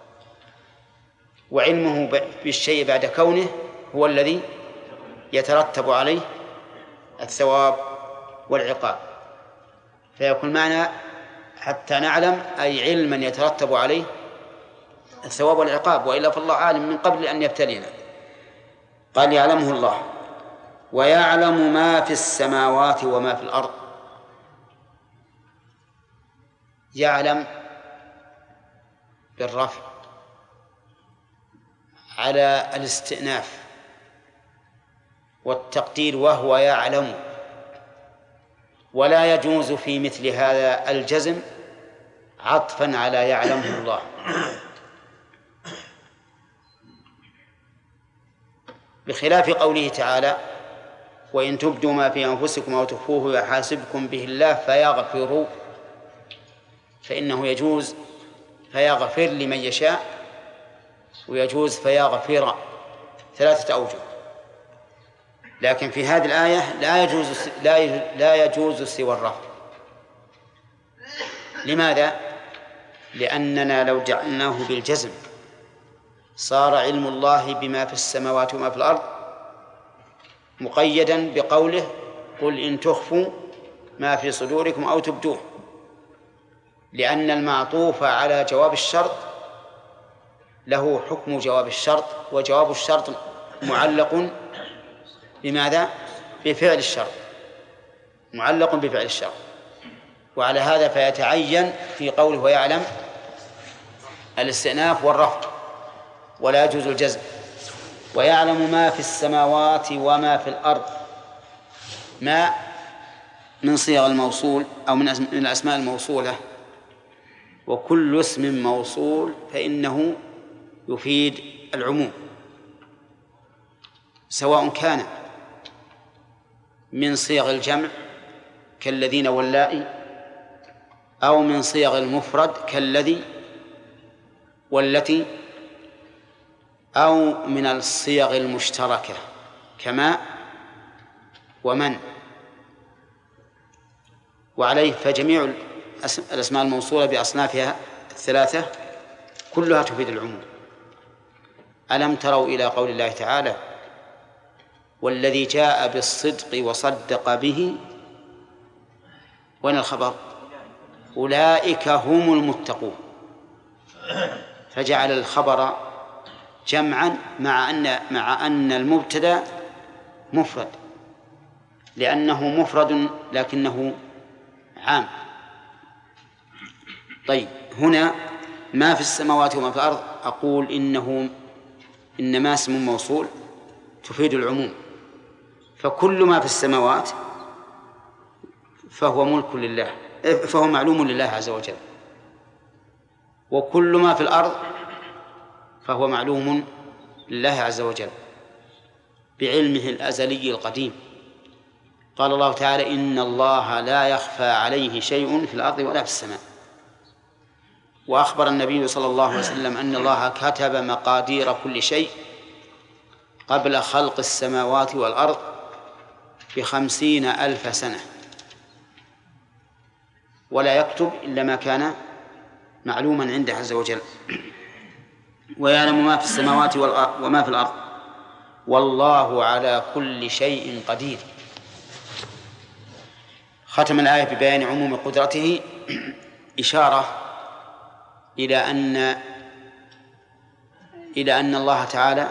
وعلمه بالشيء بعد كونه هو الذي يترتب عليه الثواب والعقاب. فيكون معنى حتى نعلم أي علما يترتب عليه الثواب والعقاب، وإلا فالله عالم من قبل أن يبتلينا. قال يعلمه الله ويعلم ما في السماوات وما في الأرض. يعلم بالرفع على الاستئناف، والتقدير وهو يعلم، ولا يجوز في مثل هذا الجزم عطفا على يعلمه الله. بخلاف قوله تعالى وإن تبدوا ما في أنفسكم أو تخفوه يحاسبكم به الله فيغفر، فإنه يجوز فيغفر لمن يشاء، ويجوز فيغفر 3 أوجه، لكن في هذه الآية لا يجوز سوى الرفع. لماذا؟ لأننا لو جعلناه بالجزم صار علم الله بما في السماوات وما في الأرض مقيدا بقوله قل إن تخفوا ما في صدوركم أو تبدوه، لأن المعطوف على جواب الشرط له حكم جواب الشرط، وجواب الشرط معلق بماذا؟ بفعل الشرط، معلق بفعل الشرط. وعلى هذا فيتعين في قوله ويعلم الاستئناف والرفع ولا يجوز الجزم. ويعلم ما في السماوات وما في الأرض، ما من صيغ الموصول أو من الأسماء الموصولة، وكل اسم موصول فإنه يفيد العموم، سواء كان من صيغ الجمع كالذين واللائي، أو من صيغ المفرد كالذي والتي، أو من الصيغ المشتركة كما ومن. وعليه فجميع الأسماء الموصولة بأصنافها 3 كلها تفيد العموم. ألم تروا إلى قول الله تعالى والذي جاء بالصدق وصدق به، وين الخبر؟ أولئك هم المتقون، فجعل الخبر جمعا مع أن المبتدأ مفرد، لأنه مفرد لكنه عام. طيب، هنا ما في السماوات وما في الأرض، أقول إنما اسم موصول تفيد العموم، فكل ما في السماوات فهو ملك لله، فهو معلوم لله عز وجل، وكل ما في الأرض فهو معلوم لله عز وجل بعلمه الأزلي القديم. قال الله تعالى إن الله لا يخفى عليه شيء في الأرض ولا في السماء. وأخبر النبي صلى الله عليه وسلم أن الله كتب مقادير كل شيء قبل خلق السماوات والأرض ب50,000 سنة، ولا يكتب إلا ما كان معلوما عنده عز وجل. ويعلم ما في السماوات وما في الأرض والله على كل شيء قدير. ختم الآية ببيان عموم قدرته، إشارة إلى أن الله تعالى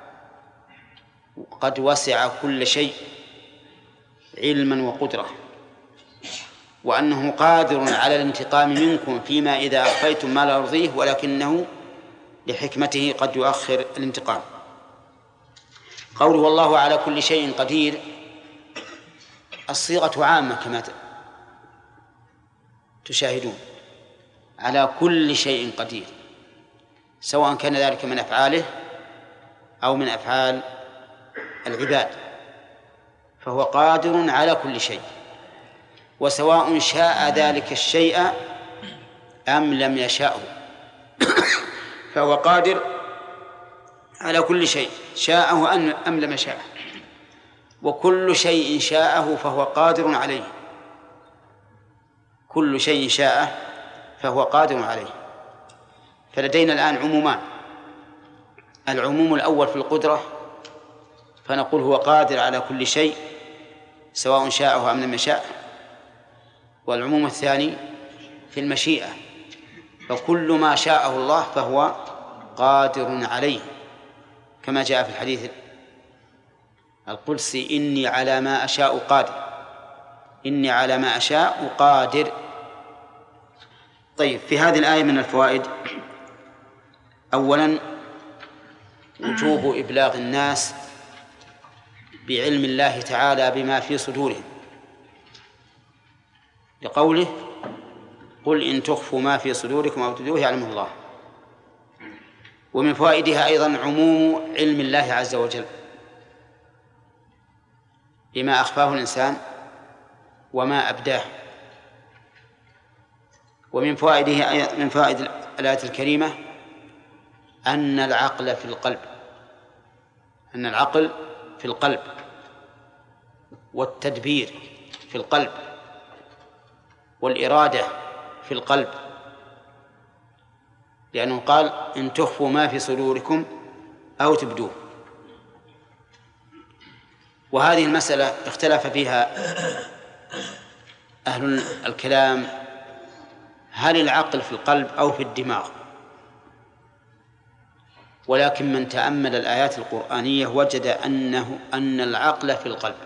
قد وسع كل شيء علما وقدرة، وأنه قادر على الانتقام منكم فيما إذا أخفيتم ما لا يرضيه، ولكنه لحكمته قد يؤخر الانتقام. قوله والله على كل شيء قدير، الصيغة عامة كما تشاهدون، على كل شيء قدير، سواء كان ذلك من أفعاله أو من أفعال العباد، فهو قادر على كل شيء، وسواء شاء ذلك الشيء أم لم يشاءه فهو قادر على كل شيء، شاءه أم لم يشاءه، وكل شيء شاءه فهو قادر عليه، كل شيء شاءه فهو قادر عليه. فلدينا الآن عمومان، العموم الأول في القدرة، فنقول هو قادر على كل شيء سواء شاءه أم لم يشاء، والعموم الثاني في المشيئة، فكل ما شاءه الله فهو قادر عليه، كما جاء في الحديث القدسي إني على ما أشاء قادر، إني على ما أشاء قادر. طيب، في هذه الآية من الفوائد: أولا وجوب إبلاغ الناس بعلم الله تعالى بما في صدورهم، لقوله قل إن تخفوا ما في صدوركم أو تبدوه يعلمه الله. ومن فوائدها أيضا عموم علم الله عز وجل بما أخفاه الإنسان وما أبداه. ومن فوائده من فوائد الآية الكريمة أن العقل في القلب، أن العقل في القلب والتدبير في القلب والإرادة في القلب، لأنه قال إن تخفوا ما في صدوركم أو تبدوه. وهذه المسألة اختلف فيها أهل الكلام، هل العقل في القلب أو في الدماغ؟ ولكن من تأمل الآيات القرآنية وجد أن العقل في القلب،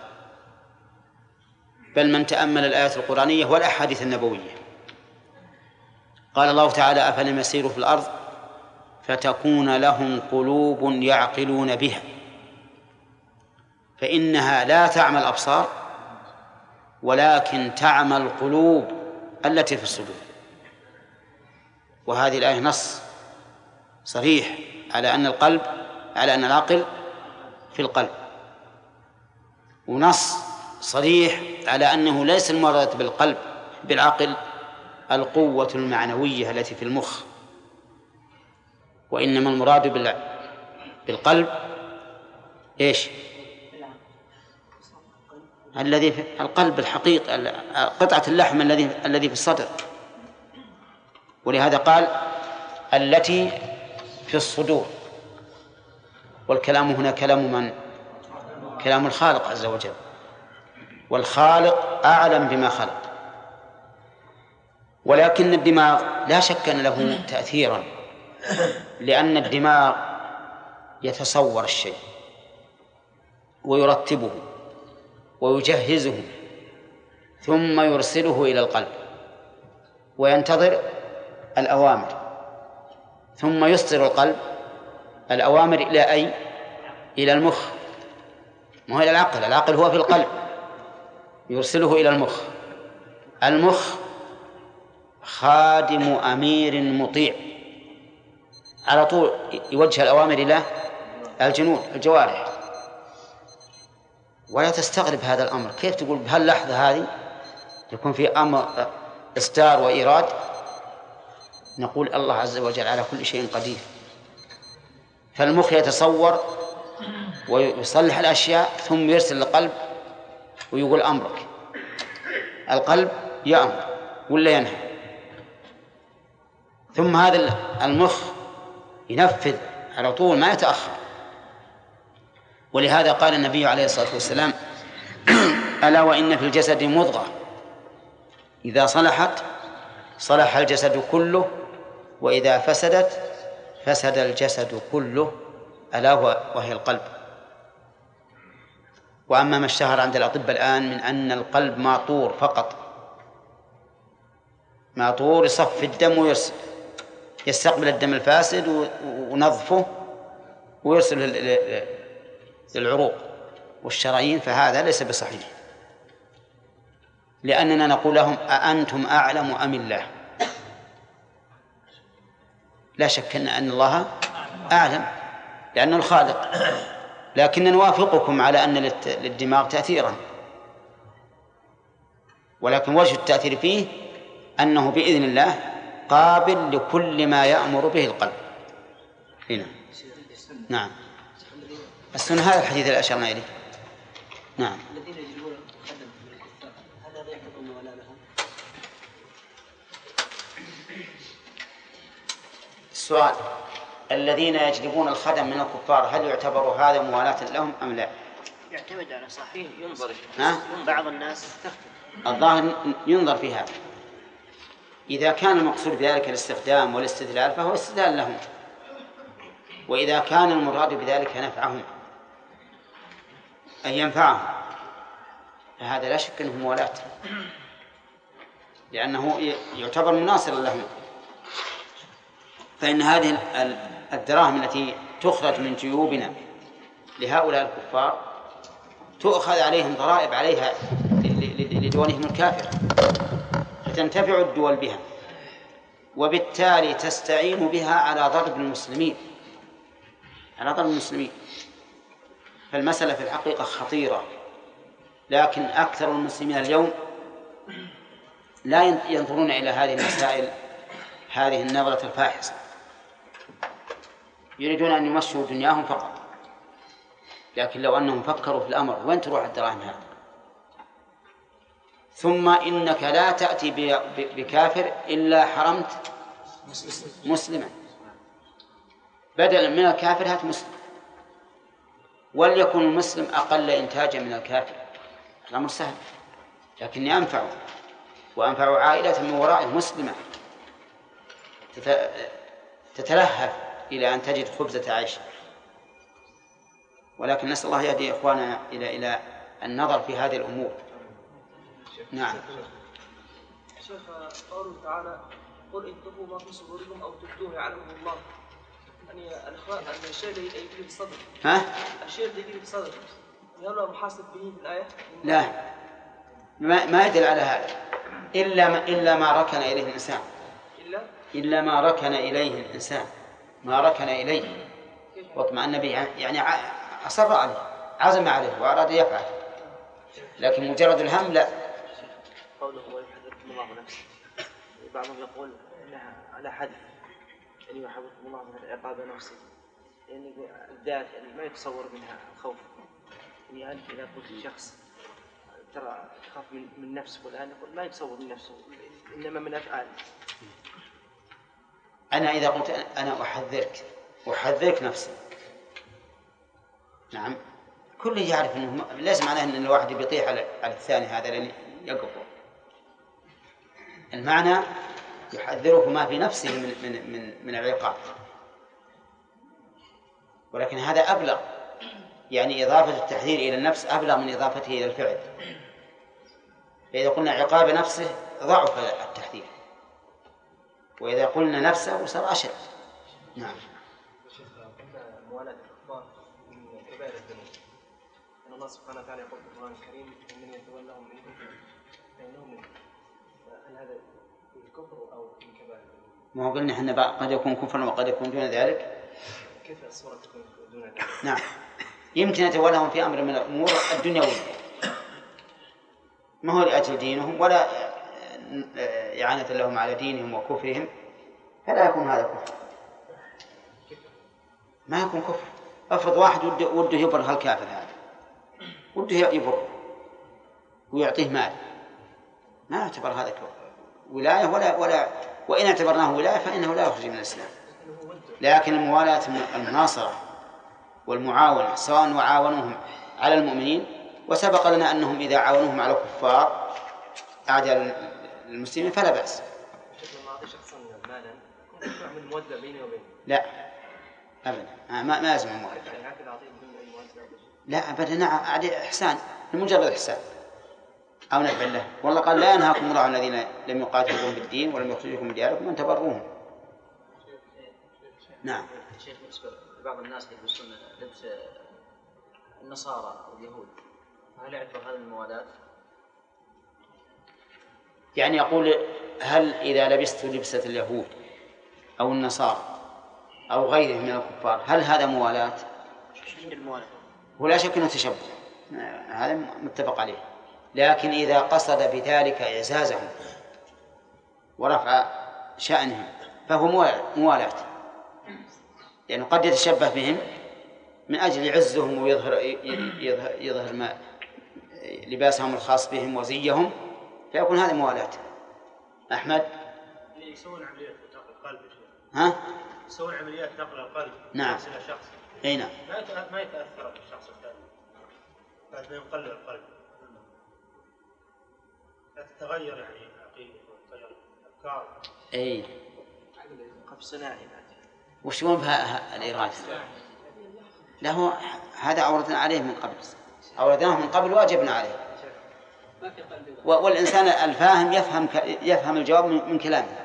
بل من تأمل الآيات القرآنية والأحاديث النبوية. قال الله تعالى أفلم يسيروا في الأرض فتكون لهم قلوب يعقلون بها فإنها لا تعمى الأبصار ولكن تعمى القلوب التي في الصدور. وهذه الآية نص صريح على أن العقل في القلب، ونص صريح على أنه ليس المراد بالعقل القوة المعنوية التي في المخ، وإنما المراد بالقلب إيش؟ الذي في القلب الحقيقي، قطعة اللحم الذي في الصدر. ولهذا قال التي في الصدور، والكلام هنا كلام من؟ كلام الخالق عز وجل، والخالق أعلم بما خلق. ولكن الدماغ لا شك أن له تأثيرا، لأن الدماغ يتصور الشيء ويرتبه ويجهزه ثم يرسله إلى القلب وينتظر الأوامر، ثم يصدر القلب الأوامر إلى أي؟ إلى المخ، ما هو إلى العقل. العقل هو في القلب، يرسله إلى المخ. المخ خادم أمير مطيع، على طول يوجه الأوامر إلى الجوارح. ولا تستغرب هذا الأمر، كيف تقول بهاللحظة هذه يكون في أمر إصدار وإيراد؟ نقول الله عز وجل على كل شيء قدير. فالمخ يتصور ويصلح الأشياء ثم يرسل القلب ويقول أمرك. القلب يأمر ولا ينهى، ثم هذا المخ ينفذ على طول ما يتأخر. ولهذا قال النبي عليه الصلاة والسلام ألا وإن في الجسد مضغة إذا صلحت صلح الجسد كله وإذا فسدت فسد الجسد كله ألا وهي القلب. وأما ما اشتهر عند الأطباء الآن من أن القلب معطور فقط، معطور يصفي الدم ويرسل، يستقبل الدم الفاسد ونظفه ويرسل للعروق والشرايين، فهذا ليس بصحيح، لأننا نقول لهم أأنتم أعلم أم الله؟ لا شك أن الله أعلم لأنه الخالق، لكن نوافقكم على أن للدماغ تأثيرا، ولكن وجه التأثير فيه أنه بإذن الله قابل لكل ما يأمر به القلب. هنا نعم السنة، هذا الحديث اللي أشرنا إليه. نعم. الذين يجلبون الخدم من الكفار هل هذا يحكم ولا لهم؟ السؤال: الذين يجلبون الخدم من الكفار هل يعتبر هذا موالاة لهم أم لا؟ يعتمد على صاحبه، ينظر. بعض الناس الظاهر ينظر في هذا. إذا كان المقصود بذلك الاستخدام والاستدلال فهو استدلال لهم، وإذا كان المراد بذلك نفعهم أن ينفعهم فهذا لا شك أنه موالاة، لأنه يعتبر مناصرا لهم. فإن هذه الدراهم التي تخرج من جيوبنا لهؤلاء الكفار تؤخذ عليهم ضرائب عليها لدولهم الكافرة، فتنتفع الدول بها، وبالتالي تستعين بها على ضرب المسلمين، فالمسألة في الحقيقة خطيرة. لكن أكثر المسلمين اليوم لا ينظرون إلى هذه المسائل هذه النظرة الفاحصة، يريدون أن يمشوا دنياهم فقط. لكن لو أنهم فكروا في الأمر وين تروح الدراهم هذه؟ ثم إنك لا تأتي بكافر إلا حرمت مسلما، بدلا من الكافر هات مسلم، وليكن المسلم أقل إنتاجا من الكافر، الأمر سهل. لكني أنفع وأنفع عائلة من ورائه مسلمة تتلهف إلى أن تجد خبزة عيش. ولكن نسأل الله يهدي إخواننا إلى النظر في هذه الأمور. نعم. شيخ قوله تعالى قل إن تخفوا ما في صدوركم أو تبدوه يعلمه الله، يعني الإخوان أن الشيء الذي يجري في الصدر، الشيء الذي يجري في الصدر هل هو محاسب به في الآية؟ لا، ما يدل على هذا إلا ما ركن إليه الإنسان، إلا ما ركن إليه الإنسان، ما ركن إليه واطمأن به، يعني أصر عليه، عزم عليه وأراد يفعل، لكن مجرد الهم لا. قوله ويحذركم الله نفسه، بعضهم يقول انها على حذف، يعني يحذركم الله من عقاب نفسه، يعني الذات يعني ما يتصور منها الخوف. يعني انت اذا قلت لشخص ترى تخاف من نفسه والان يقول ما يتصور من نفسه، انما من افعاله. انا اذا قلت انا احذرك نفسي، نعم، كل يعرف انه لازم معناه ان الواحد بيطيح على الثاني هذا لن يقف. المعنى يحذره ما في نفسه من العقاب، ولكن هذا أبلغ، يعني إضافة التحذير إلى النفس أبلغ من إضافته إلى الفعل. فإذا قلنا عقاب نفسه ضعف التحذير، وإذا قلنا نفسه صار أشد. نعم. قلنا موالاة الكفار من كبائر الذنوب، أن الله سبحانه وتعالى يقول في القرآن الكريم ومن يتولهم منكم فإنه منكم، هل هذا الكفر أو من كبائر الذنوب؟ ما هو قلنا إحنا قد يكون كفرا وقد يكون دون ذلك. كيف الصورة تكون دون ذلك؟ نعم، يمكن يتولهم في أمر من الأمور الدنيوية، ما هو لأجل دينهم ولا إعانة لهم على دينهم وكفرهم، فلا يكون هذا كفر، ما يكون كفر. أفرض واحد وده يبر هالكافر هذا، وده يبر ويعطيه مال، ما يعتبر هذا ولاية ولا وإن اعتبرناه ولاية فإنه لا يخرج من الإسلام. لكن الموالاة المناصرة والمعاونة سواء وعاونوهم على المؤمنين، وسبق لنا أنهم إذا عاونوهم على الكفار أعداء المسلمين فلا بأس. لما أعطي شخصا مالا يكون من مودة بيني وبينه؟ لا أبدا، ما لازم الموالاه. يعني هكذا أعطيه بدون أي مودة؟ لا أبدا، نعم، إحسان لمجرد إحسان أو نفع له. والله قال لا ينهاكم الله عن الذين لم يقاتلوكم في الدين ولم يخرجوكم من دياركم أن تبروهم. نعم. شيخ، بالنسبة لبعض الناس يلبسون لبس النصارى أو اليهود، هل يعتبر هذا الموالاة؟ يعني يقول هل إذا لبست لبسة اليهود أو النصارى أو غيرهم من الكفار هل هذا موالاة؟ ولا شك أنه تشبه، هذا متفق عليه. لكن إذا قصد بذلك إعزازهم ورفع شأنهم فهو موالاة، لأنه قد يتشبه بهم من أجل عزهم ويظهر ما لباسهم الخاص بهم وزيهم، فيكون هذا موالاة. أحمد يسوون عمليات نقل القلب. ها؟ يسوون عمليات نقل القلب. نعم. إلى شخص. أي نعم. ما يتأثر بالشخص الثاني بعد ما ينقل القلب، لا تتغير يعني عقيدة وتتغير أفكار. أي. قف صناعي. وش يقول بها الإرادة؟ له هذا عورتنا عليه من قبل، عورتناه من قبل واجبنا عليه. والإنسان الفاهم يفهم الجواب من كلامه.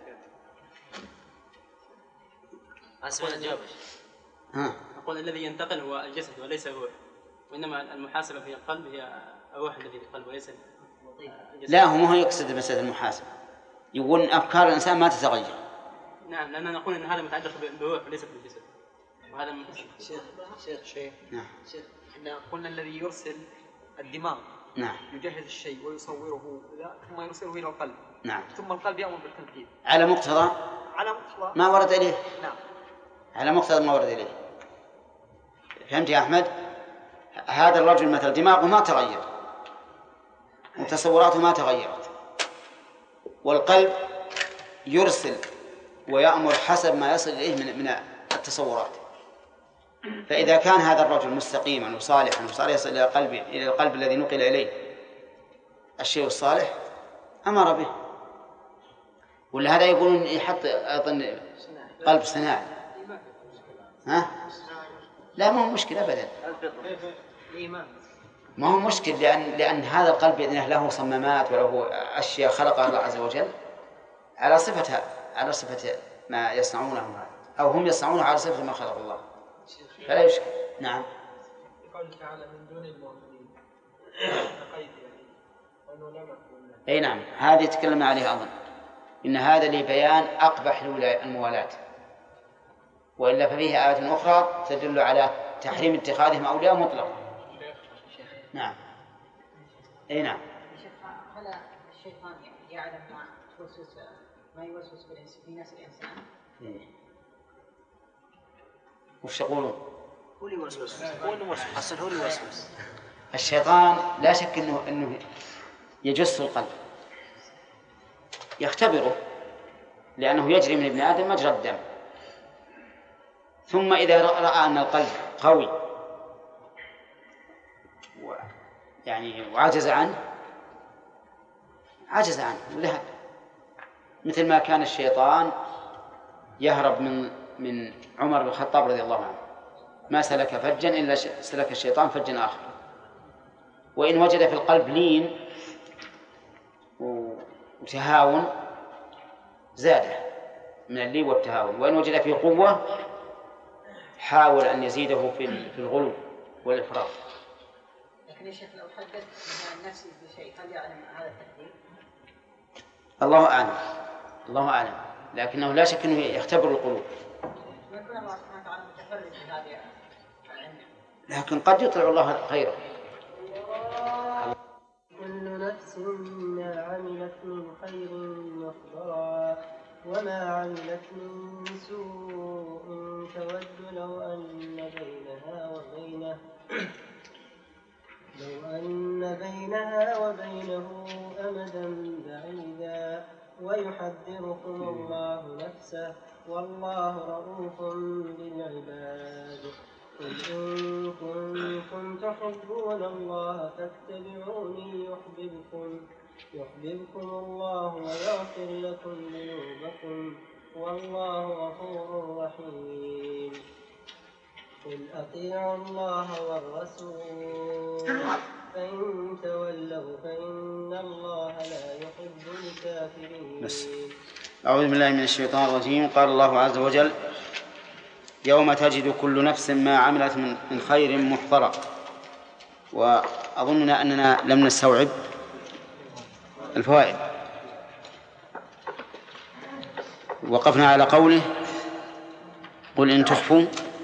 أسمع الجواب. أقول الذي ينتقل هو الجسد وليس الروح، وإنما المحاسبة في القلب هي الروح الذي في القلب وليس الجسد. لا، هو ما هو يقصد مسألة المحاسبة، يقول أفكار الإنسان ما تتغير. نعم، لأننا نقول أن هذا متعلق بالروح وليس بالجسد، وهذا شيخ نعم. احنا قلنا الذي يرسل الدماغ، نعم، يجهز الشيء ويصوره ثم يرسله إلى القلب، نعم، ثم القلب يأمر بالتنفيذ على مقتضى ما ورد إليه. نعم، على مقتضى ما ورد إليه. فهمت يا أحمد؟ هذا الرجل مثل دماغه ما تغير وتصوراته ما تغيرت، والقلب يرسل ويأمر حسب ما يصل إليه من التصورات. فإذا كان هذا الرجل مستقيما وصالحا وصار يصل إلى القلب الذي نقل إليه الشيء الصالح أمر به. ولا هذا يقولون يحط أظن قلب صناعي. ها؟ لا ما هو مشكلة أبدا، ما هو مشكل، لأن هذا القلب بإذن له صمامات وله أشياء خلقها الله عز وجل على صفة ما يصنعونه، أو هم يصنعونه على صفة ما خلق الله، فلا يشكل. نعم. قال تعالى من دون المؤمنين قيد يعني وأنه لا مفهوم له. أي نعم، هذه تكلمنا عليها أظن، إن هذا لبيان أقبح الموالاة، وإلا ففيه آيات أخرى تدل على تحريم اتخاذهم أولياء مطلقا. نعم. أي نعم. هل الشيطان يعلم ما يوسوس في نفس الإنسان؟ وش يقولون؟ هو اللي يوسوس، أصل هو اللي يوسوس. الشيطان لا شك أنه يجس القلب، يختبره، لأنه يجري من ابن آدم مجرى الدم، ثم إذا رأى أن القلب قوي يعني وعجز عنه وذهب، مثل ما كان الشيطان يهرب من عمر بن الخطاب رضي الله عنه، ما سلك فجا إلا سلك الشيطان فجا آخر. وإن وجد في القلب لين وتهاون زاده من اللين والتهاون، وإن وجد فيه قوة حاول أن يزيده في الغلو والإفراط. لكن يا شيخ لو حدث عن نفسه بشيء هل يعلم هذا التحديد؟ الله أعلم، لكنه لا شك أنه يختبر القلوب. ما يكون الله سبحانه وتعالى متفرد في هذه العلم، لكن قد يطلع الله خيره. كل نفس ما عملت من خير محضرا وما عملت من سوء تود لو أن بينها وبينه أمدا بعيدا ويحذركم الله نفسه والله رؤوف بالعباد. قل إن كنتم تحبون الله فاتبعوني يحببكم الله ويغفر لكم ذنوبكم والله غفور رحيم. قل أطيعوا الله والرسول فإن تولوا فإن الله لا يحب الكافرين. أعوذ بالله من الشيطان الرجيم. قال الله عز وجل: يوم تجد كل نفس ما عملت من خير محضرا. وأظننا أننا لم نستوعب الفوائد. وقفنا على قوله: قل إن تخفوا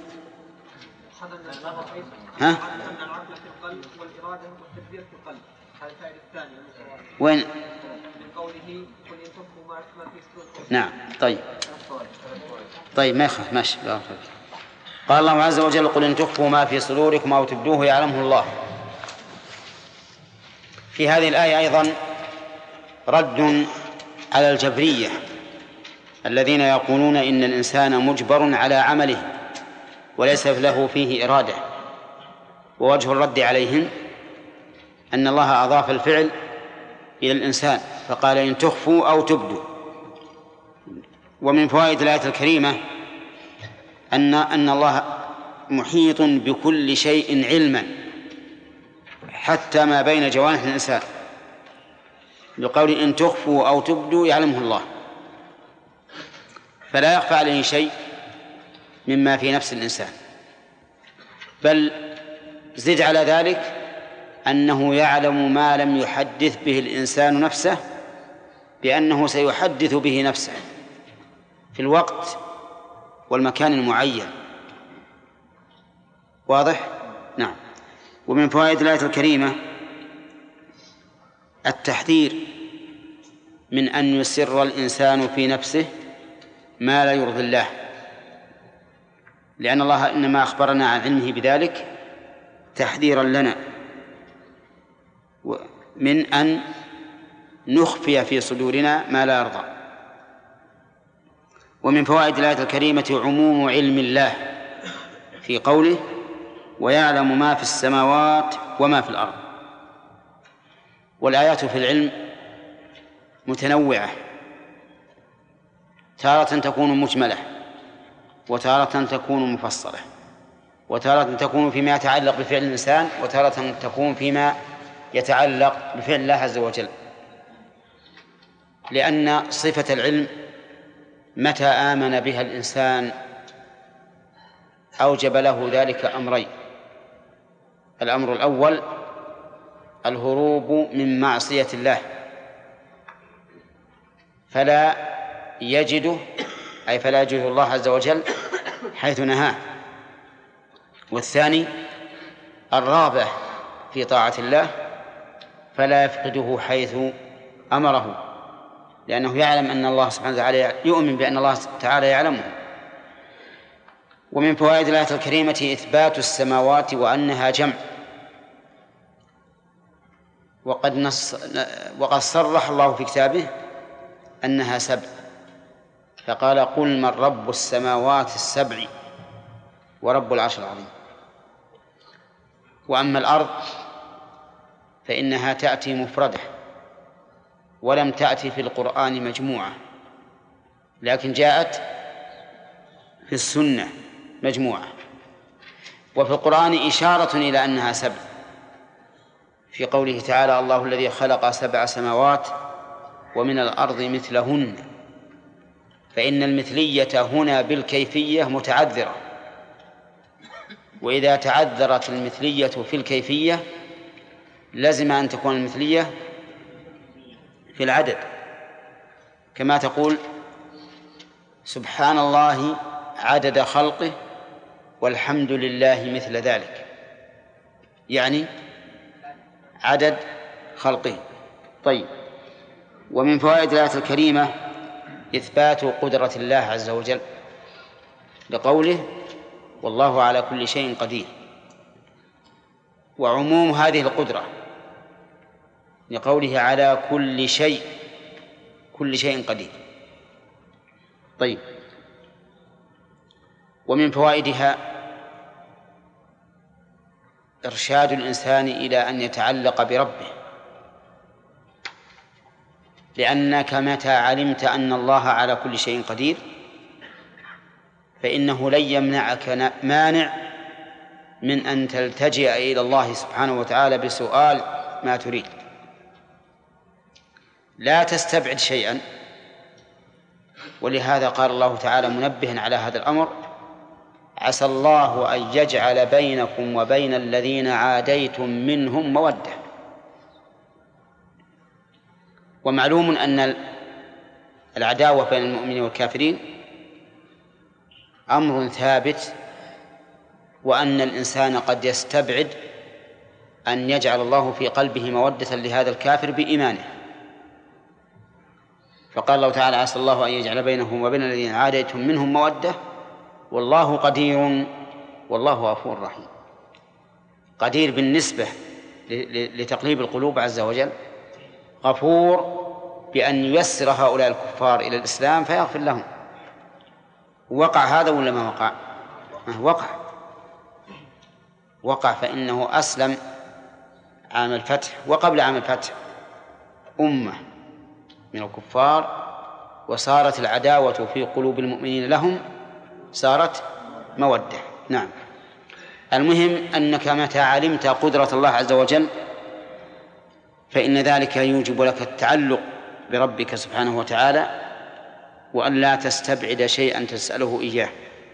وين؟ من قوله قل إن تخفوا ما في صدوركم. نعم. طيب ما يخاف، ماشي. قال الله عز وجل: قل إن تخفوا ما في صدوركم أو تبدوه يعلمه الله. في هذه الآية أيضا رد على الجبرية الذين يقولون إن الإنسان مجبر على عمله وليس له فيه إرادة. ووجه الرد عليهم أن الله أضاف الفعل إلى الإنسان فقال: إن تخفوا أو تبدوا. ومن فوائد الآية الكريمة أن الله محيط بكل شيء علما حتى ما بين جوانح الإنسان، بقول إن تخفوا أو تبدوا يعلمه الله، فلا يخفى عليه شيء مما في نفس الإنسان. بل زد على ذلك أنه يعلم ما لم يحدث به الإنسان نفسه بأنه سيحدث به نفسه في الوقت والمكان المعين. واضح؟ نعم. ومن فوائد الآية الكريمة التحذير من أن يسر الإنسان في نفسه ما لا يرضي الله، لأن الله إنما أخبرنا عن علمه بذلك تحذيرا لنا من أن نخفي في صدورنا ما لا يرضى. ومن فوائد الآية الكريمة عموم علم الله في قوله ويعلم ما في السماوات وما في الأرض. والآيات في العلم متنوعة، تارة تكون مجملة، وتارة تكون مفصلة، وتارة تكون فيما يتعلق بفعل الإنسان، وتارة تكون فيما يتعلق بفعل الله عز وجل. لأن صفة العلم متى آمن بها الإنسان أوجب له ذلك أمرين: الأمر الأول الهروب من معصية الله فلا يجده، أي فلا يجده الله عز وجل حيث نهاه. والثاني الرغبة في طاعة الله فلا يفقده حيث أمره، لأنه يعلم أن الله سبحانه وتعالى يؤمن بأن الله تعالى يعلمه. ومن فوائد الآية الكريمة إثبات السماوات وأنها جمع، وقد صرح الله في كتابه أنها سبع، فقال قل من رب السماوات السبع ورب العرش العظيم. وأما الأرض فإنها تأتي مفردة ولم تأتي في القرآن مجموعة، لكن جاءت في السنة مجموعة. وفي القرآن إشارة إلى أنها سبع في قوله تعالى الله الذي خلق 7 سماوات ومن الأرض مثلهن، فإن المثلية هنا بالكيفية متعذرة، وإذا تعذرت المثلية في الكيفية لازم أن تكون المثلية في العدد، كما تقول سبحان الله عدد خلقه والحمد لله مثل ذلك، يعني عدد خلقه. طيب، ومن فوائد الآية الكريمة إثبات قدرة الله عز وجل لقوله والله على كل شيء قدير، وعموم هذه القدرة لقوله على كل شيء، كل شيء قدير. طيب، ومن فوائدها إرشاد الإنسان إلى أن يتعلق بربه، لأنك متى علمت أن الله على كل شيء قدير فإنه لن يمنعك مانع من أن تلتجئ إلى الله سبحانه وتعالى بسؤال ما تريد. لا تستبعد شيئا، ولهذا قال الله تعالى منبها على هذا الأمر عسى الله أن يجعل بينكم وبين الذين عاديتم منهم مودة. ومعلوم أن العداوة بين المؤمنين والكافرين أمر ثابت، وأن الإنسان قد يستبعد أن يجعل الله في قلبه مودة لهذا الكافر بإيمانه، فقال الله تعالى عسى الله أن يجعل بينهم وبين الذين عاديتم منهم مودة والله قدير والله غفور رحيم. قدير بالنسبة لتقليب القلوب عز وجل، غفور بأن ييسر هؤلاء الكفار إلى الإسلام فيغفر لهم. وقع هذا ولا ما وقع؟ وقع، فإنه أسلم عام الفتح وقبل عام الفتح أمة من الكفار، وصارت العداوة في قلوب المؤمنين لهم صارت مودة. نعم، المهم أنك متى علمت قدرة الله عز وجل فإن ذلك يوجب لك التعلق بربك سبحانه وتعالى، وأن لا تستبعد شيئا تسأله إياه.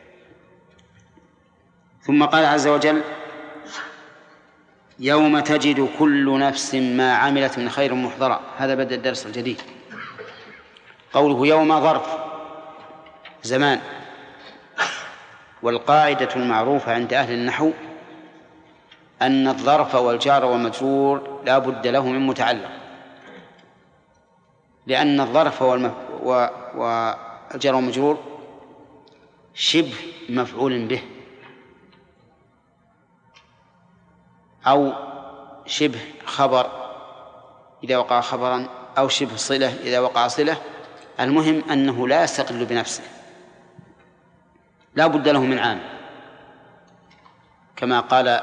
ثم قال عز وجل يوم تجد كل نفس ما عملت من خير محضرا. هذا بدأ الدرس الجديد. قوله يوم ظرف زمان، والقاعدة المعروفة عند أهل النحو أن الظرف والجار والمجرور لا بد له من متعلق، لأن الظرف والجار والمجرور شبه مفعول به، أو شبه خبر إذا وقع خبرا أو شبه صلة إذا وقع صلة. المهم أنه لا يستقل بنفسه، لا بد له من عامل، كما قال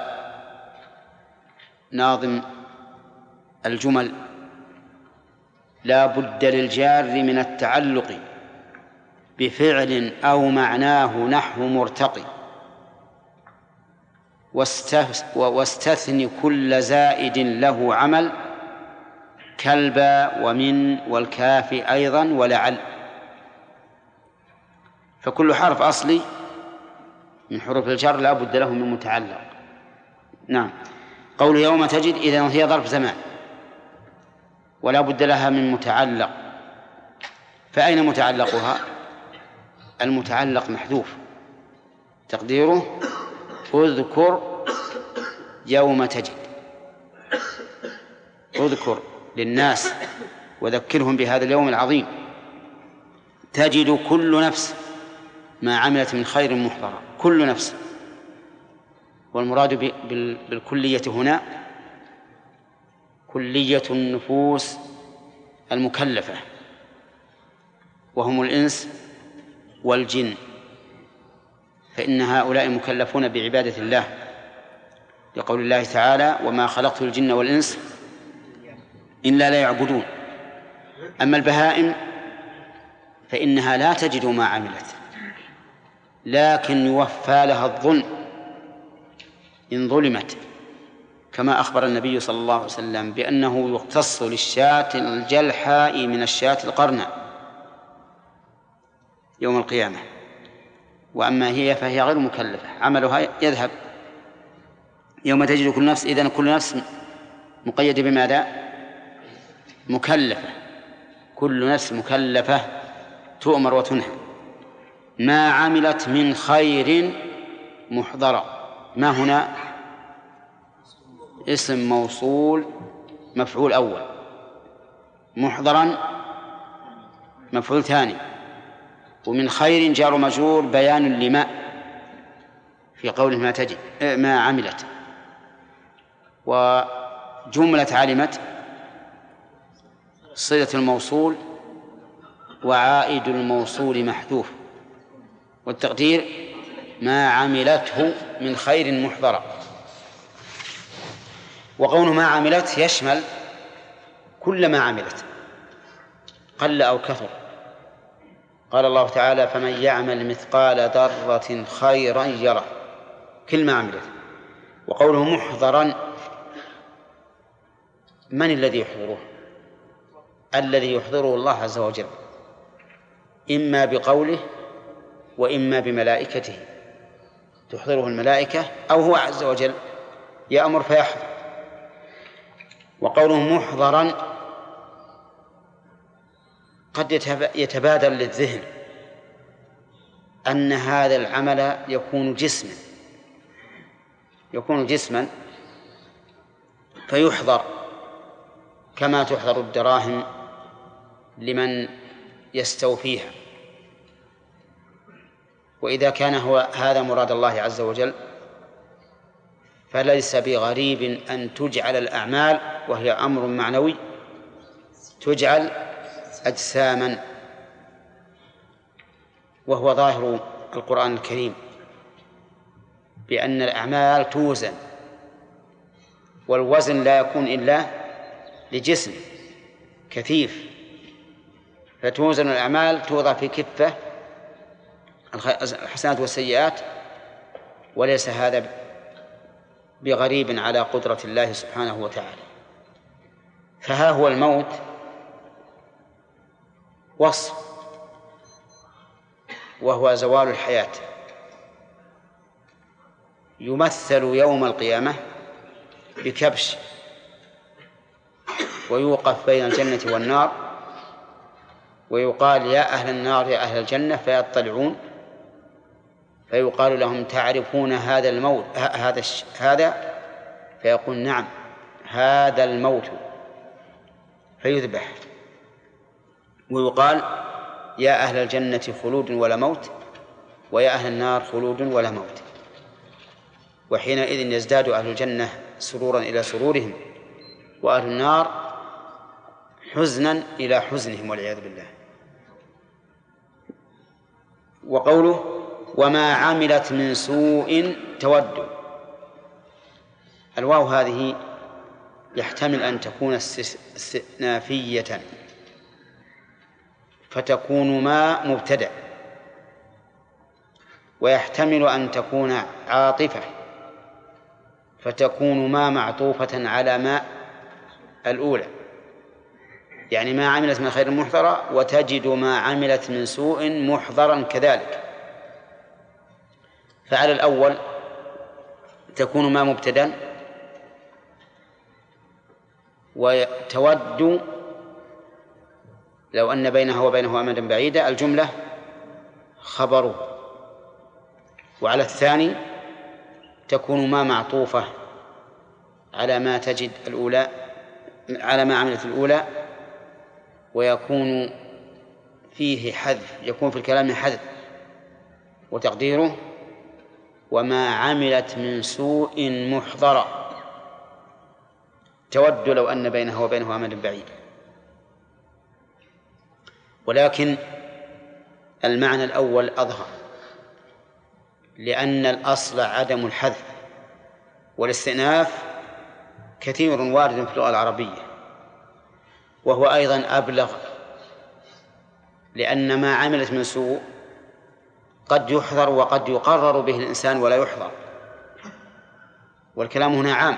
ناظم الجمل: لا بد للجار من التعلق بفعل أو معناه نحو مرتقي، واستثني كل زائد له عمل، كالباء ومن والكاف أيضا ولعل. فكل حرف أصلي من حروف الجر لا بد له من متعلق. نعم. قول يوم تجد إذن هي ظرف زمان ولا بد لها من متعلق. فأين متعلقها؟ المتعلق محذوف، تقديره اذكر يوم تجد. اذكر للناس وذكرهم بهذا اليوم العظيم. تجد كل نفس ما عملت من خير محضرا، كل نفس. والمراد بالكلية هنا كلية النفوس المكلفة، وهم الإنس والجن، فإن هؤلاء مكلفون بعبادة الله، لقول الله تعالى: وما خلقت الجن والإنس إلا لا يعبدون. أما البهائم فإنها لا تجد ما عملت، لكن يوفى لها الظلم إن ظلمت، كما أخبر النبي صلى الله عليه وسلم بأنه يختص للشاة الجلحاء من الشاة القرناء يوم القيامة، وأما هي فهي غير مكلفة، عملها يذهب. يوم تجد كل نفس، إذن كل نفس مقيد بماذا؟ مكلفة. كل نفس مكلفة تؤمر وتنهى. ما عملت من خير محضرة. ما هنا اسم موصول مفعول أول، محضرا مفعول ثاني، ومن خير جار مجرور بيان لما في قوله ما تجد ما عملت. وجملة علمت صلة الموصول وعائد الموصول محذوف، والتقدير ما عملته من خير محضرة. وقوله ما عملت يشمل كل ما عملت قل أو كثر. قال الله تعالى: فمن يعمل مثقال ذرة خيرا يره، كل ما عملت. وقوله محضرا، من الذي يحضره؟ الذي يحضره الله عز وجل، إما بقوله وإما بملائكته، تحضره الملائكة أو هو عز وجل يأمر فيحضر. وقوله محضرا قد يتبادر للذهن أن هذا العمل يكون جسما فيحضر، كما تحضر الدراهم لمن يستوفيها. وإذا كان هذا مراد الله عز وجل فليس بغريب أن تجعل الأعمال، وهي أمر معنوي، تجعل أجساما، وهو ظاهر القرآن الكريم بأن الأعمال توزن، والوزن لا يكون إلا لجسم كثيف، فتوزن الأعمال، توضع في كفة الحسنات والسيئات، وليس هذا بغريب على قدرة الله سبحانه وتعالى. فها هو الموت وصف، وهو زوال الحياة، يمثل يوم القيامة بكبش، ويوقف بين الجنة والنار، ويقال: يا أهل النار يا أهل الجنة، فيطلعون، فيقال لهم: تعرفون هذا الموت هذا؟ فيقول: نعم هذا الموت، فيذبح. ويقال: يا أهل الجنة خلود ولا موت، ويا أهل النار خلود ولا موت. وحينئذ يزداد أهل الجنة سرورا إلى سرورهم وأهل النار حزنا إلى حزنهم والعياذ بالله. وقوله وما عملت من سوء تود، الواو هذه يحتمل أن تكون استئنافية فتكون ما مبتدأ، ويحتمل أن تكون عاطفة فتكون ما معطوفة على ما الأولى، يعني ما عملت من خير محضرة وتجد ما عملت من سوء محضرا كذلك. فعلى الأول تكون ما مبتدأ، وتود لو أن بينها وبينه أمدا بعيدا الجملة خبره. وعلى الثاني تكون ما معطوفة على ما تجد الأولى، على ما عملت الأولى، ويكون فيه حذف، يكون في الكلام حذف، وتقديره وما عملت من سوء محضرا تود لو أن بينها وبينه أمد بعيد. ولكن المعنى الأول أظهر، لأن الأصل عدم الحذف، والاستئناف كثير وارد في اللغة العربية، وهو أيضا أبلغ، لأن ما عملت من سوء قد يحذر وقد يقرر به الإنسان ولا يحذر، والكلام هنا عام،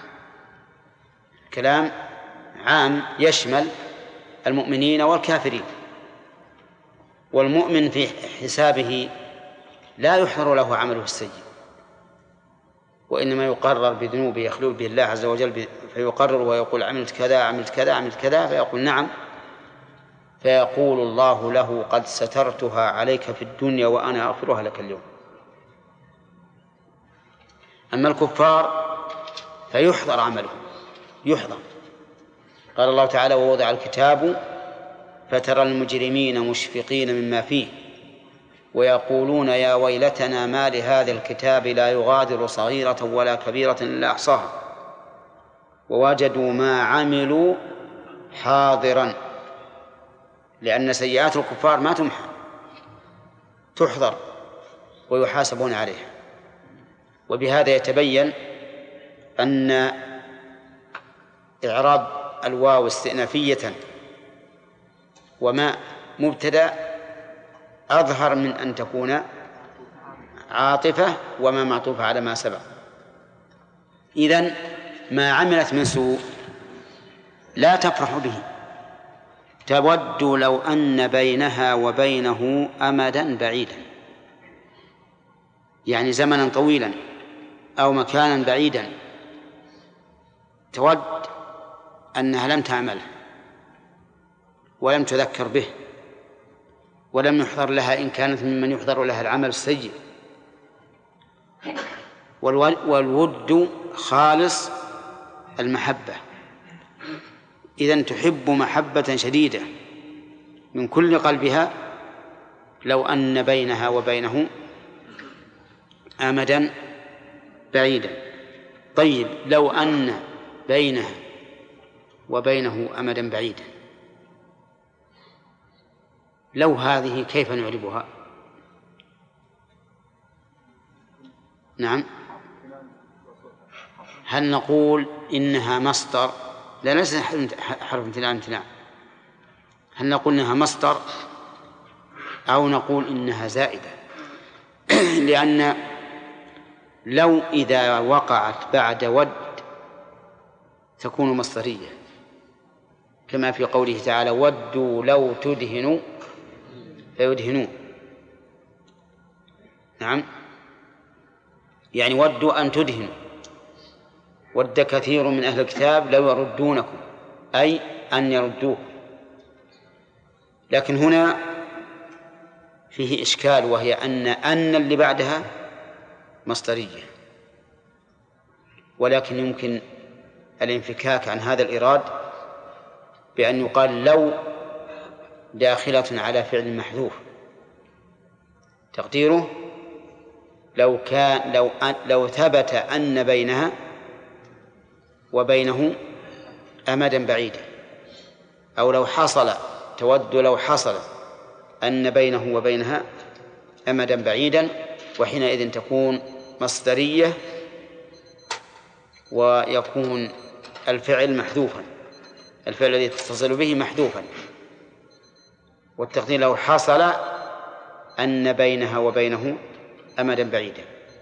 كلام عام يشمل المؤمنين والكافرين. والمؤمن في حسابه لا يحذر له عمله السيء، وإنما يقرر بذنوبه يخلو به الله عز وجل، فيقرر ويقول عملت كذا عملت كذا عملت كذا، فيقول نعم، فيقول الله له قد سترتها عليك في الدنيا وأنا أغفرها لك اليوم. أما الكفار فيحضر عملهم، يحضر. قال الله تعالى ووضع الكتاب فترى المجرمين مشفقين مما فيه ويقولون يا ويلتنا ما لهذا الكتاب لا يغادر صغيرة ولا كبيرة إلا أحصاها ووجدوا ما عملوا حاضرا، لأن سيئات الكفار ما تمحى، تحضر ويحاسبون عليها. وبهذا يتبين أن إعراب الواو استئنافية وما مبتدأ أظهر من أن تكون عاطفة وما معطوفة على ما سبق. إذن ما عملت من سوء لا تفرح به، تود لو أن بينها وبينه أمدا بعيدا، يعني زمنا طويلا أو مكانا بعيدا، تود أنها لم تعمله ولم تذكر به ولم يحضر لها إن كانت ممن يحضر لها العمل السيء. والود خالص المحبة، إذن تحب محبة شديدة من كل قلبها لو أن بينها وبينه أمدا بعيدا. طيب لو أن بينها وبينه أمدا بعيدا، لو هذه كيف نعربها؟ نعم، هل نقول إنها مصدر؟ لا، ليس حرف امتناع. هل نقول إنها مصدر أو نقول إنها زائدة؟ لأن لو إذا وقعت بعد ود تكون مصدرية، كما في قوله تعالى ودوا لو تدهنوا فيدهنون. نعم، يعني ودوا أن تدهنوا، ود كثير من أهل الكتاب لو يردونكم، أي أن يردوه. لكن هنا فيه إشكال، وهي أن اللي بعدها مصدرية، ولكن يمكن الانفكاك عن هذا الإراد بأن يقال لو داخلة على فعل محذوف، تقديره لو ثبت أن بينها وبينه أمدا بعيدا، أو لو حصل تود لو حصل أن بينه وبينها أمدا بعيدا، وحينئذ تكون مصدرية ويكون الفعل محذوفا، الفعل الذي تتصل به محذوفا، والتقدير لو حصل أن بينها وبينه أمدا بعيدا،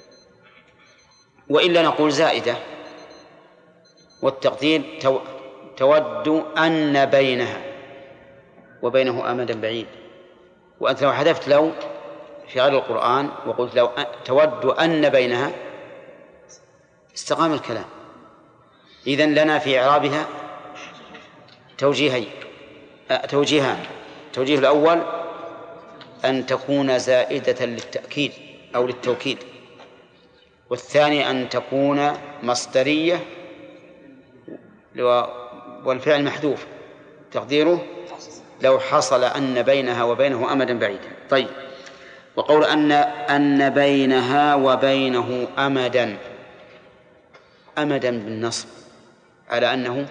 وإلا نقول زائدة، والتقدير تود أن بينها وبينه أمدا بعيد. وأنت لو حذفت لو في غير القرآن وقلت لو تود أن بينها استقام الكلام. إذن لنا في إعرابها توجيهان. التوجيه الأول أن تكون زائدة للتأكيد أو للتوكيد، والثاني أن تكون مصدرية والفعل محذوف، تقديره لو حصل أن بينها وبينه أمدا بعيدا. طيب، وقول أن بينها وبينه أمدا بالنصب على أنه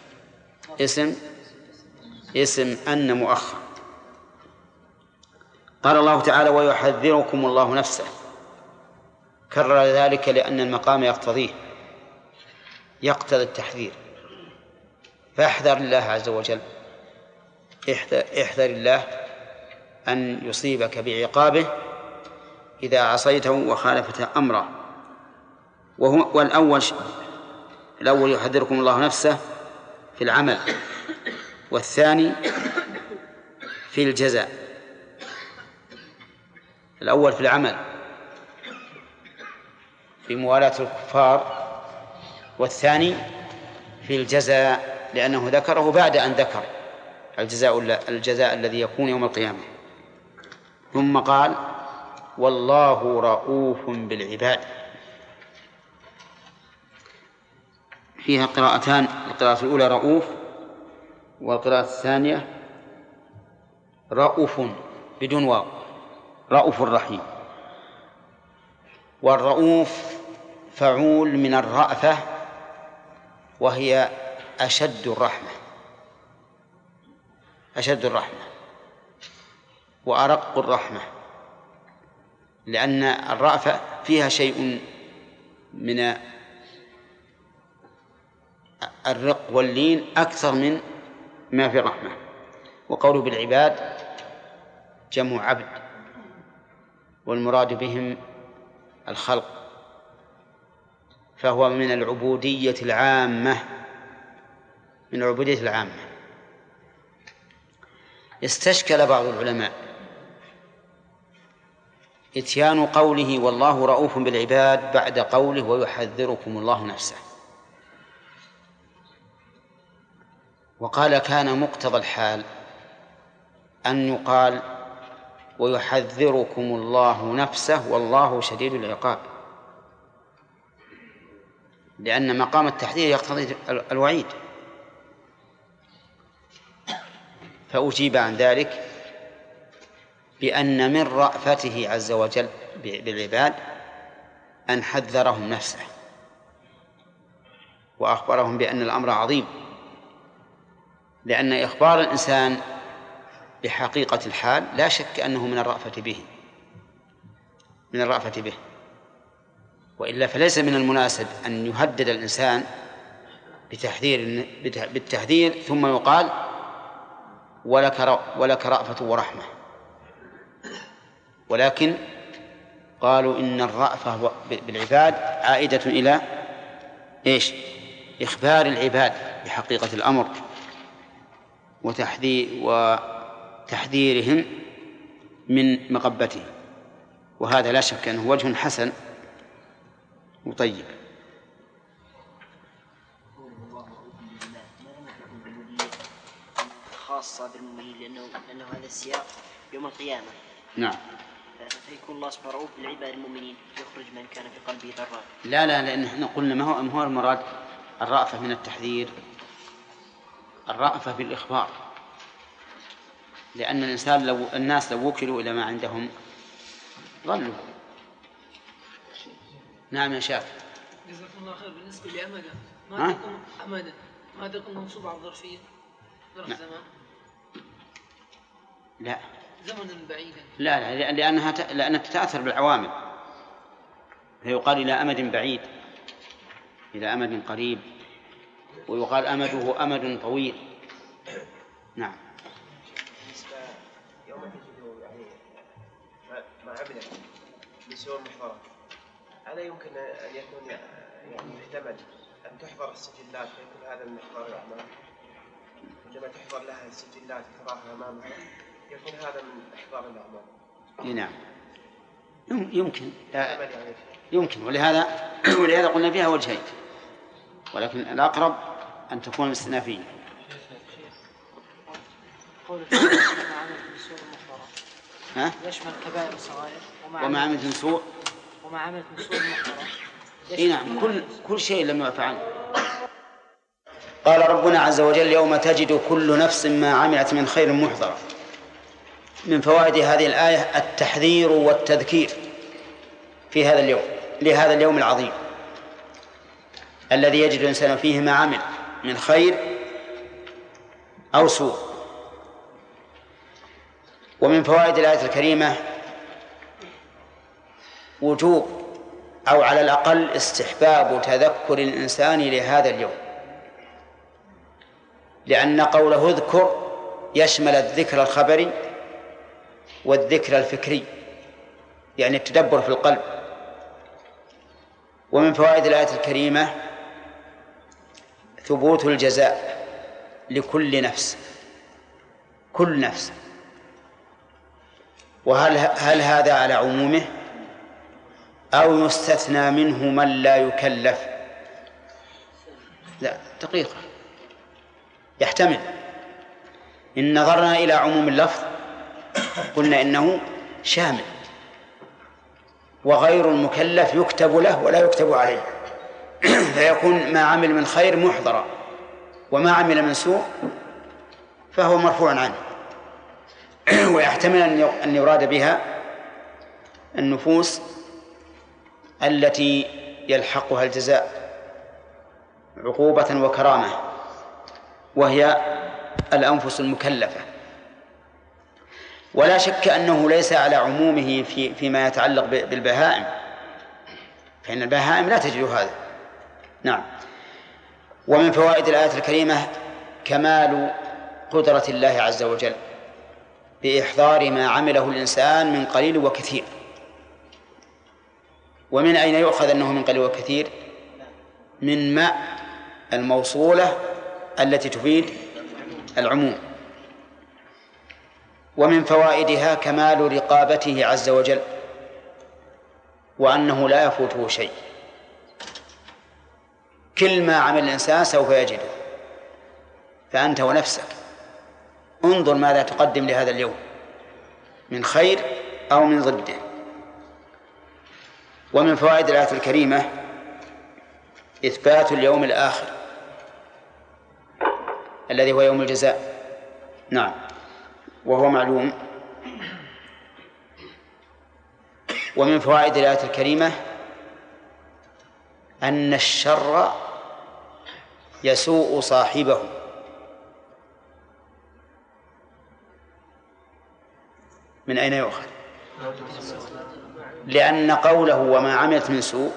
اسم أن مؤخر. قال الله تعالى ويحذركم الله نفسه، كرر ذلك لأن المقام يقتضي التحذير، فاحذر الله عز وجل، احذر الله أن يصيبك بعقابه إذا عصيته وخالفت أمره. والأول يحذركم الله نفسه في العمل، والثاني في الجزاء. الأول في العمل في موالاة الكفار، والثاني في الجزاء لأنه ذكره بعد أن ذكر الجزاء الذي يكون يوم القيامة. ثم قال والله رؤوف بالعباد. فيها قراءتان، القراءة الأولى رؤوف، والقراءة الثانية رؤوف بدون واو، رؤوف رحيم. والرؤوف فعول من الرأفة، وهي أشد الرحمة وأرق الرحمة، لأن الرأفة فيها شيء من الرق واللين أكثر من ما في الرحمة. وقوله بالعباد جمع عبد، والمراد بهم الخلق، فهو من العبودية العامة. استشكل بعض العلماء إتيان قوله والله رؤوف بالعباد بعد قوله ويحذركم الله نفسه، وقال كان مقتضى الحال أن يقال ويحذركم الله نفسه والله شديد العقاب، لأن مقام التحذير يقتضي الوعيد. فأجيب عن ذلك بأن من رأفته عز وجل بالعباد أن حذرهم نفسه وأخبرهم بأن الأمر عظيم، لأن إخبار الإنسان بحقيقة الحال لا شك أنه من الرأفة به، وإلا فليس من المناسب أن يهدد الإنسان بالتحذير ثم يقال ولك رأفة ورحمة. ولكن قالوا إن الرأفة بالعباد عائدة إلى إخبار العباد بحقيقة الأمر وتحذيرهم من مغبته، وهذا لا شك أنه وجه حسن وطيب. خاصة بالمؤمنين لأنه هذا السياق يوم القيامة. نعم. فيكون الله سبحانه رؤوف بالعباد المؤمنين يخرج من كان في قلبه ضراء. لا لأن احنا قلنا ما هو المراد الرأفة من التحذير، الرأفة بالإخبار، لأن الناس لو وكلوا إلى ما عندهم ضلوا. نعم يا شاف. جزاكم الله خير. هنا بالنسبة لأمدا ما تكون أمدا ما تكون منصوبة على ظرفية ظرف زمان؟ لا زمنا بعيدا. لا لأنها تتأثر بالعوامل، فيقال إلى أمد بعيد، إلى أمد قريب، ويقال أمده أمد طويل. نعم. يوم تجد يعني ما عمل بسوء محضرة، ألا يمكن أن يكون يعني يحتمل أن تحضر السجلات فيكون هذا من إحضار الأعمال، عندما تحضر لها السجلات تراها أمامها يكون هذا من إحضار الأعمال. نعم يمكن ولهذا قلنا فيها وجهين، ولكن الأقرب أن تكون الاستئنافية. قول تعالى وما عملت من سوء محضرة يشمل كبائر الصغائر وما عملت من سوء محضرة. نعم كل شيء لم يعفى عنه. قال ربنا عز وجل يوم تجد كل نفس ما عملت من خير محضرة. من فوائد هذه الآية التحذير والتذكير في هذا اليوم، لهذا اليوم العظيم الذي يجد الإنسان فيه ما عمل من خير أو سوء. ومن فوائد الآية الكريمة وجوب أو على الأقل استحباب تذكر الإنسان لهذا اليوم، لأن قوله اذكر يشمل الذكر الخبري والذكر الفكري، يعني التدبر في القلب. ومن فوائد الآية الكريمة ثبوت الجزاء لكل نفس، كل نفس. هل هذا على عمومه أو يستثنى منه من لا يكلف؟ لا، دقيقة، يحتمل. إن نظرنا إلى عموم اللفظ قلنا إنه شامل، وغير المكلف يكتب له ولا يكتب عليه، فيكون ما عمل من خير محضرا، وما عمل من سوء فهو مرفوع عنه. ويحتمل أن يراد بها النفوس التي يلحقها الجزاء عقوبة وكرامة، وهي الأنفس المكلفة. ولا شك أنه ليس على عمومه فيما يتعلق بالبهائم، فإن البهائم لا تجد هذا. نعم. ومن فوائد الآية الكريمة كمال قدرة الله عز وجل بإحضار ما عمله الإنسان من قليل وكثير. ومن أين يؤخذ أنه من قليل وكثير؟ من ما الموصولة التي تفيد العموم. ومن فوائدها كمال رقابته عز وجل، وأنه لا يفوته شيء، كل ما عمل الإنسان سوف يجده. فأنت ونفسك انظر ماذا تقدم لهذا اليوم من خير أو من ضده. ومن فوائد الآية الكريمة إثبات اليوم الآخر الذي هو يوم الجزاء. نعم، وهو معلوم. ومن فوائد الآية الكريمة أن الشر يسوء صاحبه. من أين يؤخذ؟ لأن قوله وما عملت من سوء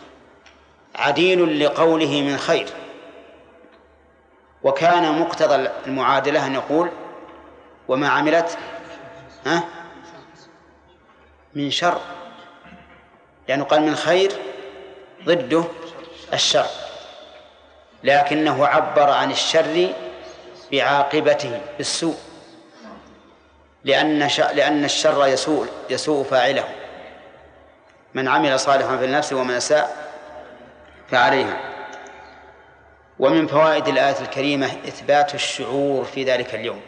عديل لقوله من خير، وكان مقتضى المعادلة أن يقول وما عملت من شر، لأنه قال من خير ضده الشر، لكنه عبر عن الشر بعاقبته بالسوء، لأن الشر يسوء فاعله. من عمل صالحا فلنفسه ومن أساء فعليها. ومن فوائد الآية الكريمة إثبات الشعور في ذلك اليوم،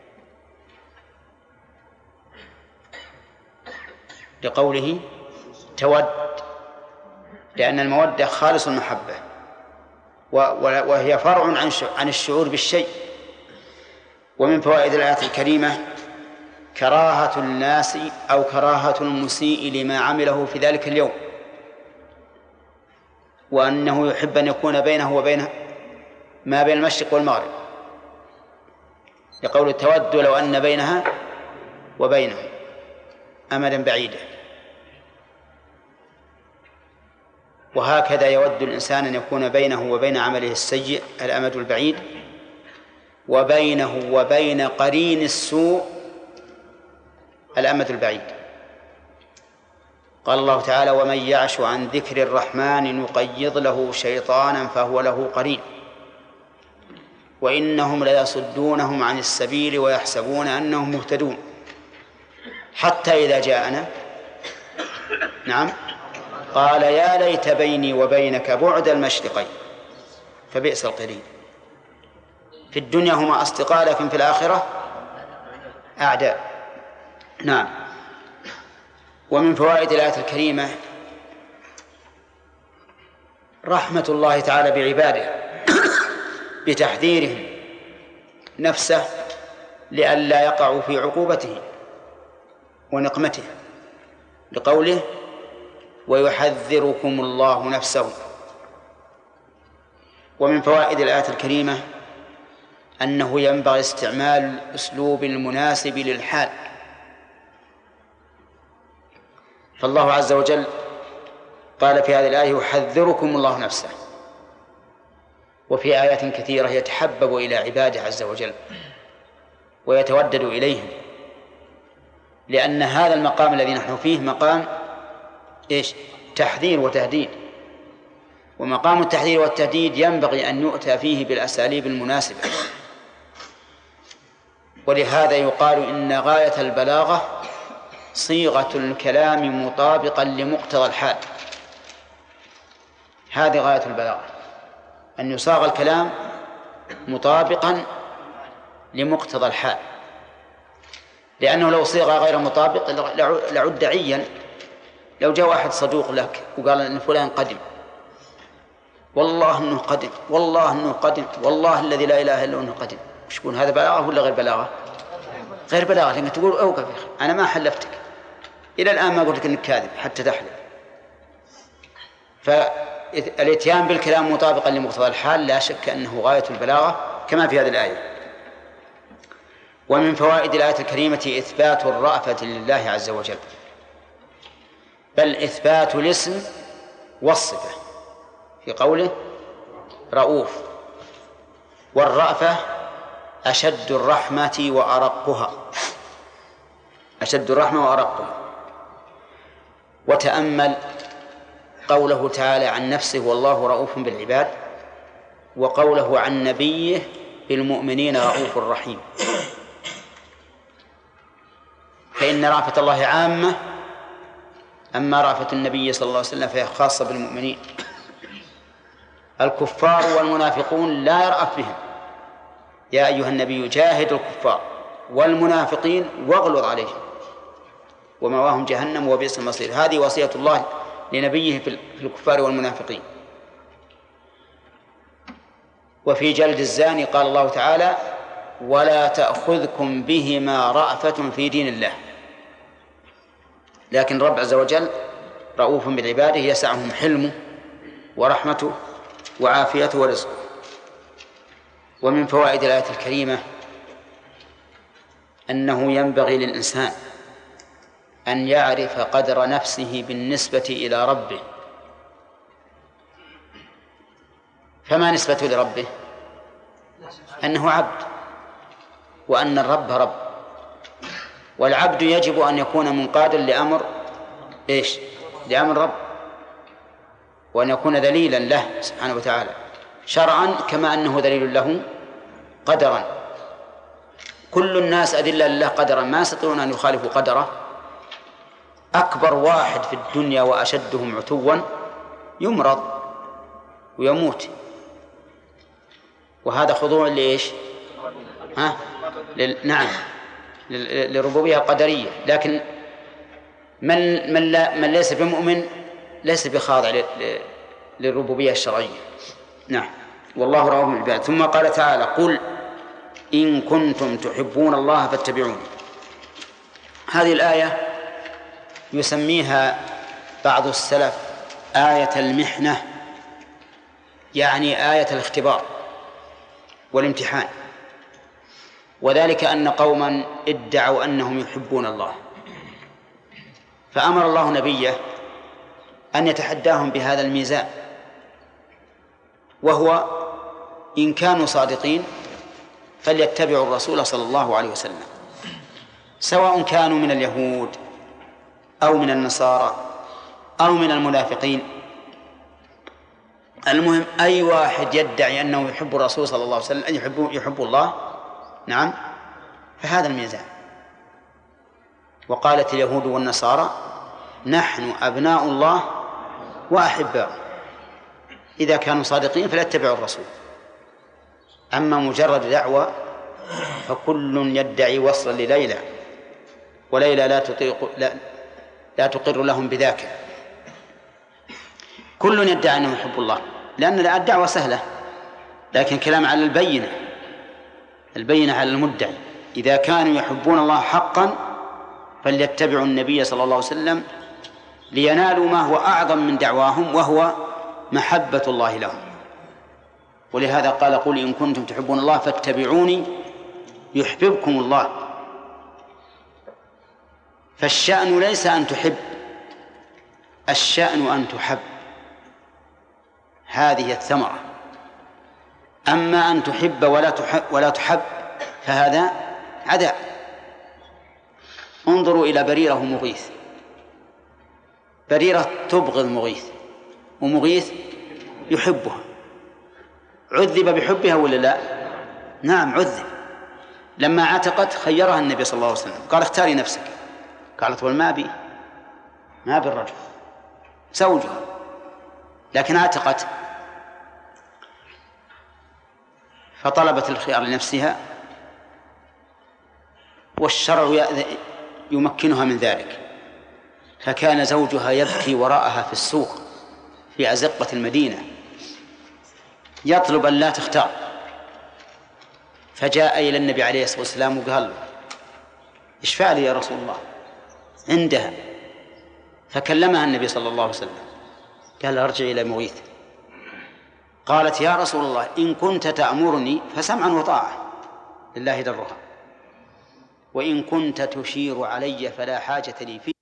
لقوله تود، لأن المودة خالص المحبة، وهي فرع عن الشعور بالشيء. ومن فوائد الآية الكريمة كراهة الناس أو كراهة المسيء لما عمله في ذلك اليوم، وأنه يحب أن يكون بينه وبين ما بين المشرق والمغرب، لقول تود لو أن بينها وبينه أمدا بعيدا. وهكذا يود الإنسان أن يكون بينه وبين عمله السيء الأمد البعيد، وبينه وبين قرين السوء الأمد البعيد. قال الله تعالى: ومن يعش عن ذكر الرحمن نقيض له شيطانا فهو له قرين وإنهم ليصدونهم عن السبيل ويحسبون أنهم مهتدون حتى إذا جاءنا قال يا ليت بيني وبينك بعد المشرقين فبئس القرين. في الدنيا هما أصدقاء لكن في الآخرة أعداء. ومن فوائد الآية الكريمة رحمة الله تعالى بعباده بتحذيرهم نفسه لئلا يقعوا في عقوبته ونقمته، لقوله: ويحذركم الله نفسه. ومن فوائد الآية الكريمة أنه ينبغي استعمال الأسلوب المناسب للحال، فالله عز وجل قال في هذه الآية: يحذركم الله نفسه. وفي آيات كثيرة يتحبب إلى عباده عز وجل ويتودد إليهم، لأن هذا المقام الذي نحن فيه مقام تحذير وتهديد، ومقام التحذير والتهديد ينبغي أن يؤتى فيه بالأساليب المناسبة. ولهذا يقال إن غاية البلاغة صيغة الكلام مطابقا لمقتضى الحال. هذه غاية البلاغة، أن يصاغ الكلام مطابقا لمقتضى الحال، لأنه لو صيغ غير مطابق لعد عيا. لو جاء واحد صدوق لك وقال إن فلان قدم، والله إنه قدم، والله إنه قدم، والله الذي لا إله إلا أنه قدم، وش يكون هذا؟ بلاغة ولا غير بلاغة؟ غير بلاغة، لأنك تقول أوقف يا أخي أنا ما حلفتك، إلى الآن ما قلت لك إنك كاذب حتى تحلف. فالاتيان بالكلام مطابقا لمقتضى الحال لا شك أنه غاية البلاغة كما في هذه الآية. ومن فوائد الآية الكريمة إثبات الرأفة لله عز وجل، بل إثبات الاسم والصفة في قوله رؤوف. والرأفة أشد الرحمة وأرقها، أشد الرحمة وأرقها. وتأمل قوله تعالى عن نفسه: والله رؤوف بالعباد، وقوله عن نبيه: بالمؤمنين رؤوف رحيم. فإن رأفة الله عامة، أما رأفة النبي صلى الله عليه وسلم فهي خاصة بالمؤمنين. الكفار والمنافقون لا يرأف بهم: يا أيها النبي جاهد الكفار والمنافقين واغلظ عليهم ومأواهم جهنم وبئس المصير. هذه وصية الله لنبيه في الكفار والمنافقين. وفي جلد الزاني قال الله تعالى: ولا تأخذكم بهما رأفة في دين الله. لكن رب عز وجل رؤوف بالعباده، يسعهم حلمه ورحمته وعافيته ورزقه. ومن فوائد الآية الكريمة أنه ينبغي للإنسان أن يعرف قدر نفسه بالنسبة إلى ربه. فما نسبته لربه؟ أنه عبد، وأن الرب رب، والعبد يجب أن يكون منقادا لأمر لأمر رب، وأن يكون ذليلا له سبحانه وتعالى شرعا كما أنه ذليل له قدرا. كل الناس أذلة لله قدرا، ما يستطيعون أن يخالفوا قدره. أكبر واحد في الدنيا وأشدهم عتوا يمرض ويموت، وهذا خضوع لإيش؟ نعم، للربوبية القدرية. لكن من ليس بمؤمن ليس بخاضع للربوبية الشرعية. نعم، والله رؤوف بالعباد. ثم قال تعالى: قل إن كنتم تحبون الله فاتبعوني. هذه الآية يسميها بعض السلف آية المحنة يعني آية الاختبار والامتحان، وذلك أن قوما ادعوا أنهم يحبون الله، فأمر الله نبيه أن يتحداهم بهذا الميزان، وهو إن كانوا صادقين فليتبعوا الرسول صلى الله عليه وسلم، سواء كانوا من اليهود أو من النصارى أو من المنافقين. المهم أي واحد يدعي أنه يحب الرسول صلى الله عليه وسلم، أن يحب الله، نعم، فهذا الميزان. وقالت اليهود والنصارى نحن أبناء الله وأحباؤه، إذا كانوا صادقين فليتبعوا الرسول. أما مجرد دعوة فكل يدعي وصلا لليلى، وليلى لا تقر لهم بذاك. كل يدعي أنه يحب الله، لأن الدعوة سهلة، لكن كلام على البينة على المدعي. إذا كانوا يحبون الله حقا فليتبعوا النبي صلى الله عليه وسلم لينالوا ما هو أعظم من دعواهم، وهو محبة الله لهم. ولهذا قال قل إن كنتم تحبون الله فاتبعوني يحببكم الله. فالشأن ليس أن تحب، الشأن أن تحب، هذه الثمرة. أما أن تحب ولا تحب فهذا عداء. انظروا إلى بريرة ومغيث. بريرة تبغض مغيث، ومغيث يحبها. عذب بحبها ولا لا؟ نعم عذب. لما عتقت خيرها النبي صلى الله عليه وسلم، قال اختاري نفسك. قالت والما بالرجل زوجها، لكن عتقت فطلبت الخيار لنفسها، والشرع يمكنها من ذلك. فكان زوجها يبكي وراءها في السوق في أزقة المدينة يطلب أن لا تختار، فجاء إلى النبي عليه الصلاة والسلام وقال له اشفع لي يا رسول الله عندها. فكلمها النبي صلى الله عليه وسلم قال ارجع إلى مغيث. قالت يا رسول الله إن كنت تأمرني فسمعا وطاعة لله درها، وإن كنت تشير علي فلا حاجة لي فيه.